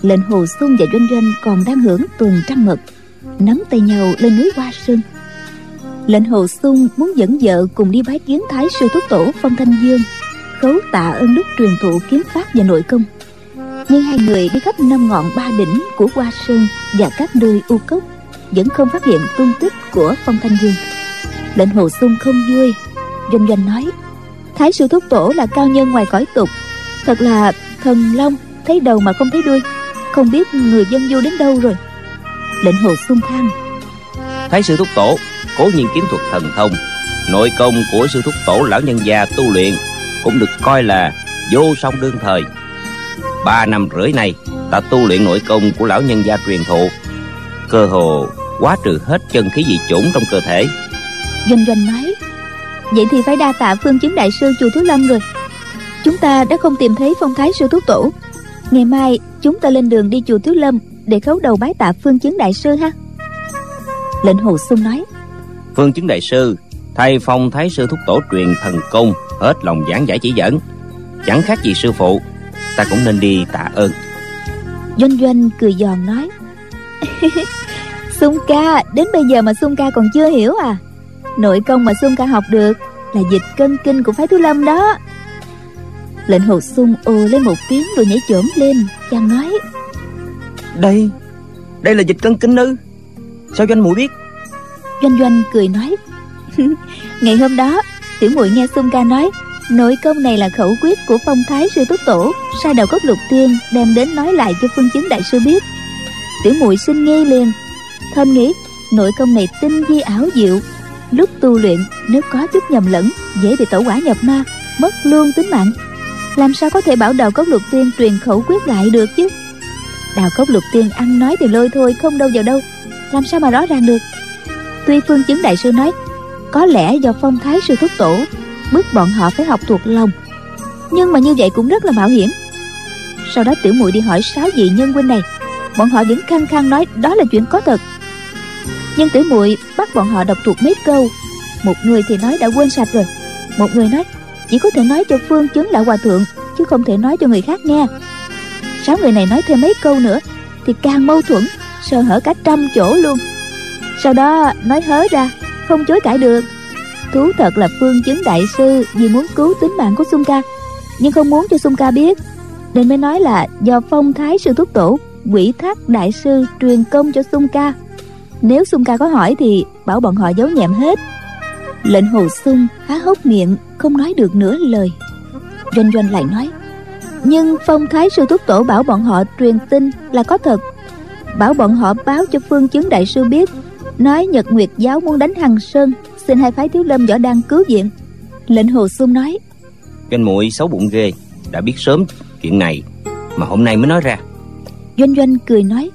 Lệnh Hồ Xuân và Doanh Doanh còn đang hưởng tuần trăng mật, nắm tay nhau lên núi Hoa Sơn. Lệnh Hồ Xuân muốn dẫn vợ cùng đi bái kiến Thái sư thúc tổ Phong Thanh Dương, khấu tạ ơn đức truyền thụ kiếm pháp và nội công. Nhưng hai người đi khắp năm ngọn ba đỉnh của Hoa Sơn và các nơi u cốc, vẫn không phát hiện tung tích của Phong Thanh Dương. Lệnh Hồ Xuân không vui. Doanh Doanh nói: Thái sư thúc tổ là cao nhân ngoài cõi tục, thật là thần long thấy đầu mà không thấy đuôi, không biết người dân du đến đâu rồi. Lệnh Hồ Xuân than: Thái sư thúc tổ cố nhiên kiếm thuật thần thông, nội công của sư thúc tổ lão nhân gia tu luyện cũng được coi là vô song đương thời. Ba năm rưỡi nay ta tu luyện nội công của lão nhân gia truyền thụ, cơ hồ quá trừ hết chân khí dị chủng trong cơ thể. Doanh Doanh nói: Vậy thì phải đa tạ Phương Chứng đại sư chùa Thiếu Lâm rồi. Chúng ta đã không tìm thấy Phong Thái sư thúc tổ, ngày mai chúng ta lên đường đi chùa Thiếu Lâm để khấu đầu bái tạ Phương Chứng đại sư ha. Lệnh Hồ Xuân nói: Phương Chứng đại sư thay Phong Thái sư thúc tổ truyền thần công, hết lòng giảng giải chỉ dẫn, chẳng khác gì sư phụ, ta cũng nên đi tạ ơn. Doanh Doanh cười giòn nói: Xuân ca đến bây giờ mà Xuân ca còn chưa hiểu à? Nội công mà Xuân ca học được là dịch cân kinh của phái Thiếu Lâm đó. Lệnh Hồ Xuân ồ lên một tiếng rồi nhảy chổm lên, chàng nói: Đây, đây là dịch cân kinh ư? Sao Doanh muội biết? Doanh Doanh cười nói: Ngày hôm đó tiểu muội nghe Xuân ca nói nội công này là khẩu quyết của Phong Thái sư thúc tổ, sai Đào Cốc Lục Tiên đem đến nói lại cho Phương Chứng đại sư biết. Tiểu muội sinh nghi liền, thầm nghĩ nội công này tinh vi ảo diệu, lúc tu luyện nếu có chút nhầm lẫn dễ bị tẩu hỏa nhập ma, mất luôn tính mạng. Làm sao có thể bảo Đào Cốc Lục Tiên truyền khẩu quyết lại được chứ? Đào Cốc Lục Tiên ăn nói thì lôi thôi, không đâu vào đâu, làm sao mà rõ ràng được. Tuy Phương Chứng đại sư nói có lẽ do Phong Thái sư thúc tổ bức bọn họ phải học thuộc lòng, nhưng mà như vậy cũng rất là mạo hiểm. Sau đó tiểu muội đi hỏi sáu vị nhân huynh này, bọn họ vẫn khăng khăng nói đó là chuyện có thật. Nhưng tiểu muội bắt bọn họ đọc thuộc mấy câu, một người thì nói đã quên sạch rồi, một người nói chỉ có thể nói cho Phương Chứng lão hòa thượng chứ không thể nói cho người khác nghe. Sáu người này nói thêm mấy câu nữa thì càng mâu thuẫn, sơ hở cả trăm chỗ luôn. Sau đó nói hớ ra, không chối cãi được. Thú thật là Phương Chứng đại sư vì muốn cứu tính mạng của Xuân ca, nhưng không muốn cho Xuân ca biết, nên mới nói là do Phong Thái sư thúc tổ quỷ thác đại sư truyền công cho Xuân ca. Nếu Xuân ca có hỏi thì bảo bọn họ giấu nhẹm hết. Lệnh Hồ Xuân há hốc miệng không nói được nửa lời. Doanh Doanh lại nói: Nhưng Phong Thái sư thúc tổ bảo bọn họ truyền tin là có thật, bảo bọn họ báo cho Phương Chứng đại sư biết, nói Nhật Nguyệt giáo muốn đánh Hằng Sơn, xin hai phái Thiếu Lâm võ đang cứu viện. Lệnh Hồ Xuân nói: Doanh muội xấu bụng ghê, đã biết sớm chuyện này mà hôm nay mới nói ra. Doanh Doanh cười nói: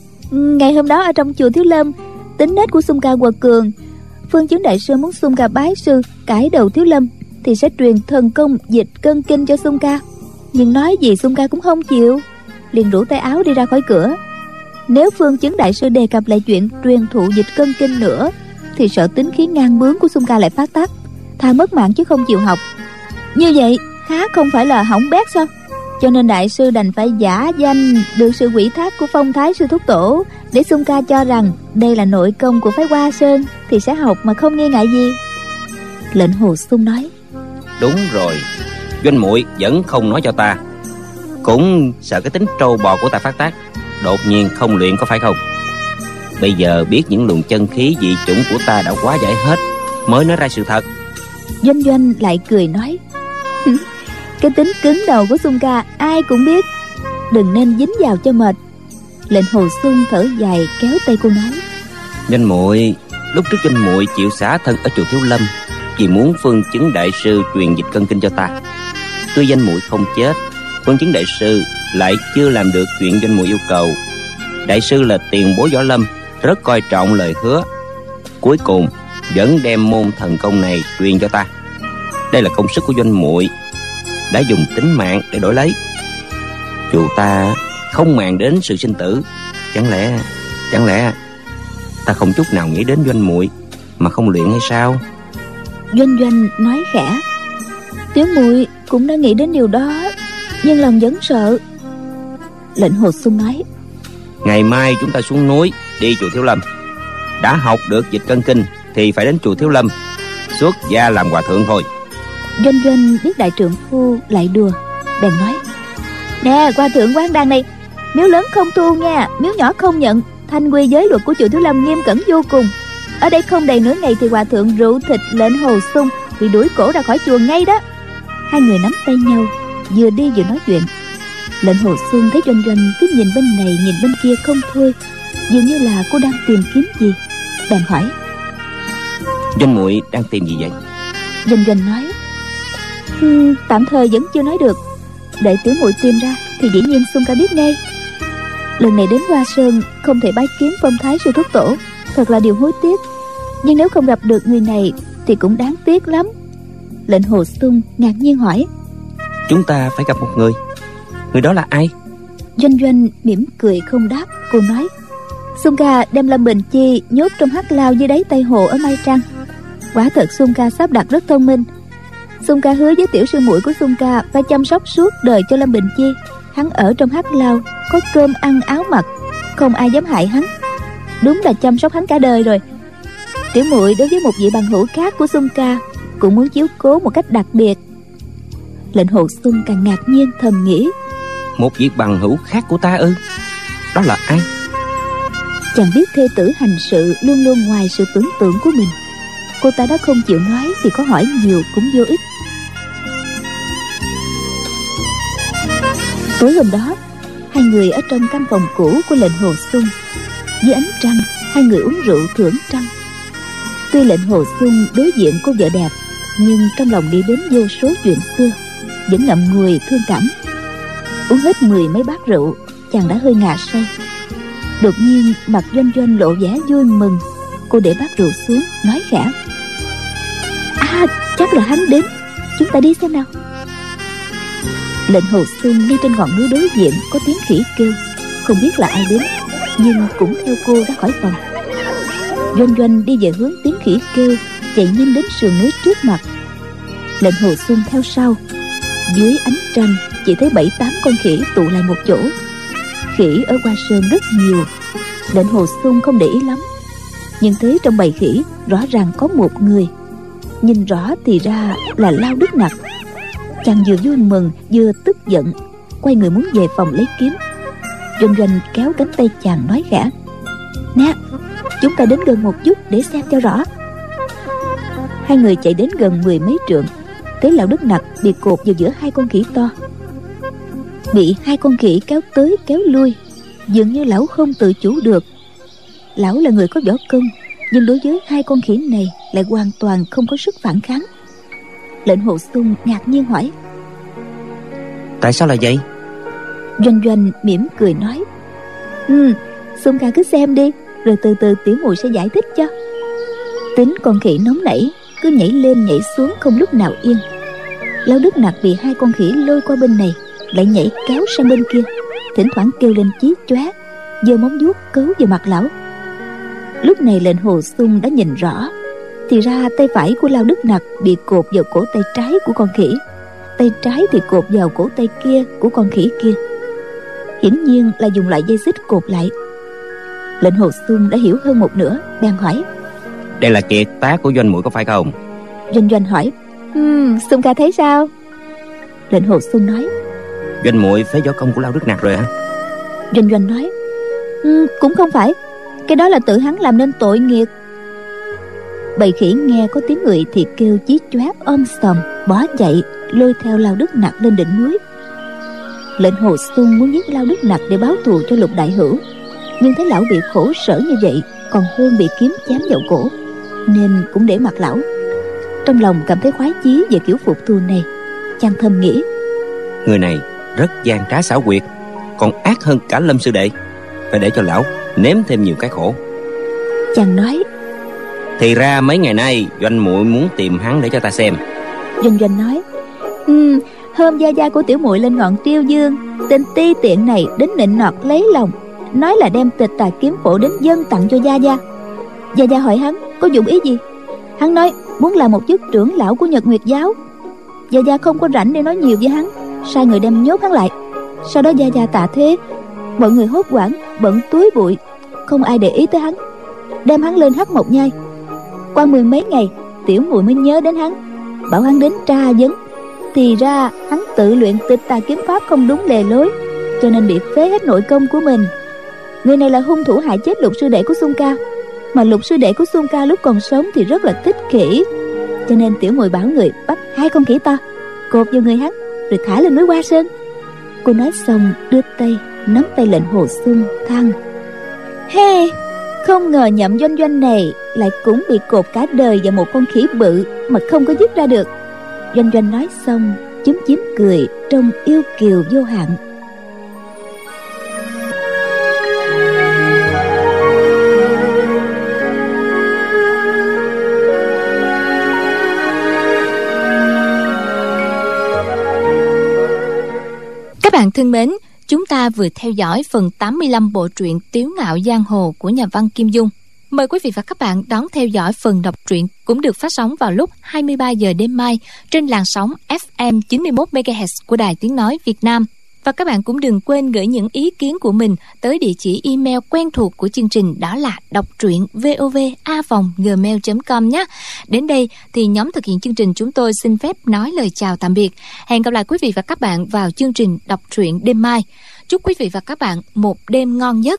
Ngày hôm đó ở trong chùa Thiếu Lâm, tính nết của Xuân ca quật cường, Phương Chứng đại sư muốn Xuân ca bái sư cải đầu Thiếu Lâm thì sẽ truyền thần công dịch cân kinh cho Xuân ca, nhưng nói gì Xuân ca cũng không chịu, liền rủ tay áo đi ra khỏi cửa. Nếu Phương Chứng đại sư đề cập lại chuyện truyền thụ dịch cân kinh nữa thì sợ tính khí ngang bướng của Xuân ca lại phát tác, thà mất mạng chứ không chịu học. Như vậy há không phải là hỏng bét sao? Cho nên đại sư đành phải giả danh được sự quỷ thác của Phong Thái sư thúc tổ, để Xuân ca cho rằng đây là nội công của phái Hoa Sơn thì sẽ học mà không nghi ngại gì. Lệnh Hồ Xuân nói: Đúng rồi, Doanh muội vẫn không nói cho ta, cũng sợ cái tính trâu bò của ta phát tác, đột nhiên không luyện, có phải không? Bây giờ biết những luồng chân khí dị chủng của ta đã quá giải hết, mới nói ra sự thật. Doanh Doanh lại cười nói: Cái tính cứng đầu của Xuân ca ai cũng biết, đừng nên dính vào cho mệt. Lệnh Hồ Xuân thở dài kéo tay cô nói: Doanh muội, lúc trước Doanh muội chịu xả thân ở chùa Thiếu Lâm vì muốn Phương Chứng đại sư truyền dịch cân kinh cho ta. Tuy Doanh muội không chết, Phương Chứng đại sư lại chưa làm được chuyện Doanh muội yêu cầu. Đại sư là tiền bối võ lâm, rất coi trọng lời hứa, cuối cùng vẫn đem môn thần công này truyền cho ta. Đây là công sức của Doanh muội đã dùng tính mạng để đổi lấy. Dù ta không màng đến sự sinh tử, chẳng lẽ chẳng lẽ ta không chút nào nghĩ đến Doanh muội mà không luyện hay sao? Doanh Doanh nói khẽ: Tiểu muội cũng đã nghĩ đến điều đó, nhưng lòng vẫn sợ. Lệnh Hồ Xuân nói: Ngày mai chúng ta xuống núi đi chùa Thiếu Lâm. Đã học được dịch cân kinh thì phải đến chùa Thiếu Lâm xuất gia làm hòa thượng thôi. Doanh Doanh biết đại trượng phu lại đùa, bèn nói: Nè hòa thượng Quán Đan này, miếu lớn không thu nha, miếu nhỏ không nhận. Thanh quy giới luật của chùa Thiếu Lâm nghiêm cẩn vô cùng. Ở đây không đầy nửa ngày thì hòa thượng rượu thịt Lệnh Hồ Xuân bị đuổi cổ ra khỏi chùa ngay đó. Hai người nắm tay nhau, vừa đi vừa nói chuyện. Lệnh Hồ Xuân thấy Doanh Doanh cứ nhìn bên này nhìn bên kia không thôi, dường như là cô đang tìm kiếm gì, bèn hỏi: Doanh muội đang tìm gì vậy? Doanh Doanh nói: hm, tạm thời vẫn chưa nói được, đợi tiểu muội tìm ra thì dĩ nhiên Xuân ca biết ngay. Lần này đến Hoa Sơn không thể bái kiến phong thái sư thúc tổ, thật là điều hối tiếc. Nhưng nếu không gặp được người này thì cũng đáng tiếc lắm. Lệnh Hồ Xuân ngạc nhiên hỏi: Chúng ta phải gặp một người. Người đó là ai? Doanh Doanh mỉm cười không đáp. Cô nói: Xuân ca đem Lâm Bình Chi nhốt trong hắc lao dưới đáy Tây Hồ ở Mai Trăng. Quả thật Xuân ca sắp đặt rất thông minh. Xuân ca hứa với tiểu sư muội của Xuân ca phải chăm sóc suốt đời cho Lâm Bình Chi. Hắn ở trong hắc lao, có cơm ăn áo mặc, không ai dám hại hắn. Đúng là chăm sóc hắn cả đời rồi. Tiểu muội đối với một vị bằng hữu khác của Xuân ca cũng muốn chiếu cố một cách đặc biệt. Lệnh Hồ Xuân càng ngạc nhiên thầm nghĩ: Một vị bằng hữu khác của ta ư? Đó là ai? Chàng biết thê tử hành sự luôn luôn ngoài sự tưởng tượng của mình. Cô ta đã không chịu nói thì có hỏi nhiều cũng vô ích. Tối hôm đó, hai người ở trong căn phòng cũ của Lệnh Hồ Xuân. Dưới ánh trăng, hai người uống rượu thưởng trăng. Tuy Lệnh Hồ Xuân đối diện cô vợ đẹp, nhưng trong lòng đi đến vô số chuyện xưa, vẫn ngậm ngùi thương cảm. Uống hết mười mấy bát rượu, chàng đã hơi ngà say. Đột nhiên mặt Doanh Doanh lộ vẻ vui mừng. Cô để bát rượu xuống, nói khẽ: À, chắc là hắn đến, chúng ta đi xem nào. Lệnh Hồ Xuân đi trên ngọn núi đối diện có tiếng khỉ kêu, không biết là ai đến, nhưng cũng theo cô ra khỏi phòng. Doanh Doanh đi về hướng tiếng khỉ kêu, chạy nhanh đến sườn núi trước mặt. Lệnh Hồ Xuân theo sau. Dưới ánh trăng chỉ thấy bảy tám con khỉ tụ lại một chỗ. Khỉ ở Hoa Sơn rất nhiều. Lệnh Hồ Xuân không để ý lắm, nhưng thấy trong bầy khỉ rõ ràng có một người. Nhìn rõ thì ra là Lao Đức Nặc. Chàng vừa vui mừng vừa tức giận, quay người muốn về phòng lấy kiếm. Doanh Doanh kéo cánh tay chàng nói khẽ: Nè, chúng ta đến gần một chút để xem cho rõ. Hai người chạy đến gần mười mấy trượng, thấy Lão Đức Nặc bị cột vào giữa hai con khỉ to. Bị hai con khỉ kéo tới kéo lui, dường như lão không tự chủ được. Lão là người có võ công, nhưng đối với hai con khỉ này lại hoàn toàn không có sức phản kháng. Lệnh Hồ Xuân ngạc nhiên hỏi: Tại sao là vậy? Doanh Doanh mỉm cười nói: Ừ, Xuân ca cứ xem đi, rồi từ từ tiểu muội sẽ giải thích cho. Tính con khỉ nóng nảy, cứ nhảy lên nhảy xuống không lúc nào yên. Lão Đức Nặc bị hai con khỉ lôi qua bên này, lại nhảy kéo sang bên kia, thỉnh thoảng kêu lên chí chóe, giơ móng vuốt cấu vào mặt lão. Lúc này Lệnh Hồ Xuân đã nhìn rõ, thì ra tay phải của Lao Đức Nặc bị cột vào cổ tay trái của con khỉ, tay trái thì cột vào cổ tay kia của con khỉ kia. Hiển nhiên là dùng loại dây xích cột lại. Lệnh Hồ Xuân đã hiểu hơn một nửa, bèn hỏi: Đây là kiệt tác của Doanh muội có phải không? Doanh Doanh hỏi: Ừm, Xuân ca thấy sao? Lệnh Hồ Xuân nói: Doanh muội phế võ công của Lao Đức Nặc rồi hả? Doanh Doanh nói: Ừ, cũng không phải, cái đó là tự hắn làm nên tội nghiệp. Bầy khỉ nghe có tiếng người thì kêu chí chóe om sòm, bỏ chạy lôi theo Lao Đức Nặc lên đỉnh núi. Lệnh Hồ Xuân muốn giết Lao Đức Nặc để báo thù cho Lục Đại Hữu, nhưng thấy lão bị khổ sở như vậy còn hơn bị kiếm chém vào cổ, nên cũng để mặc lão. Trong lòng cảm thấy khoái chí về kiểu phục thù này, chàng thầm nghĩ: Người này rất gian trá xảo quyệt, còn ác hơn cả Lâm sư đệ, phải để cho lão nếm thêm nhiều cái khổ. Chàng nói: Thì ra mấy ngày nay Doanh muội muốn tìm hắn để cho ta xem. Doanh Doanh nói: Ừ, hôm gia gia của tiểu muội lên ngọn Triêu Dương, tên ti tiện này đến nịnh nọt lấy lòng, nói là đem tịch Tà Kiếm Phổ đến dâng tặng cho gia gia. Gia gia hỏi hắn có dụng ý gì, hắn nói muốn làm một chức trưởng lão của Nhật Nguyệt giáo. Gia gia không có rảnh để nói nhiều với hắn, sai người đem nhốt hắn lại. Sau đó gia gia tạ thế, Mọi người hốt hoảng bận túi bụi, không ai để ý tới hắn, đem hắn lên Hắc Mộc Nhai. Qua mười mấy ngày, tiểu muội mới nhớ đến hắn, bảo hắn đến tra vấn. Thì ra hắn tự luyện Tịch Tà kiếm pháp không đúng lề lối, cho nên bị phế hết nội công của mình. Người này là hung thủ hại chết Lục sư đệ của Xung Ca, mà Lục sư đệ của Xung Ca lúc còn sống thì rất là thích khỉ, cho nên tiểu muội bảo người bắt hai con khỉ to, cột vào người hắn, rồi thả lên núi Hoa Sơn. Cô nói xong đưa tay nắm tay lệnh Hồ Xuân than: He, không ngờ Nhậm Doanh Doanh này lại cũng bị cột cả đời vào một con khỉ bự mà không có dứt ra được. Doanh Doanh nói xong chúm chím cười trông yêu kiều vô hạn. Các bạn thân mến, chúng ta vừa theo dõi phần tám mươi lăm bộ truyện Tiếu Ngạo Giang Hồ của nhà văn Kim Dung. Mời quý vị và các bạn đón theo dõi phần đọc truyện cũng được phát sóng vào lúc hai mươi ba giờ đêm mai trên làn sóng ép em chín mươi mốt mê ga héc của Đài Tiếng Nói Việt Nam. Và các bạn cũng đừng quên gửi những ý kiến của mình tới địa chỉ email quen thuộc của chương trình, đó là đọc truyện vov a vòng gmail chấm com nhé. Đến đây thì nhóm thực hiện chương trình chúng tôi xin phép nói lời chào tạm biệt. Hẹn gặp lại quý vị và các bạn vào chương trình đọc truyện đêm mai. Chúc quý vị và các bạn một đêm ngon giấc.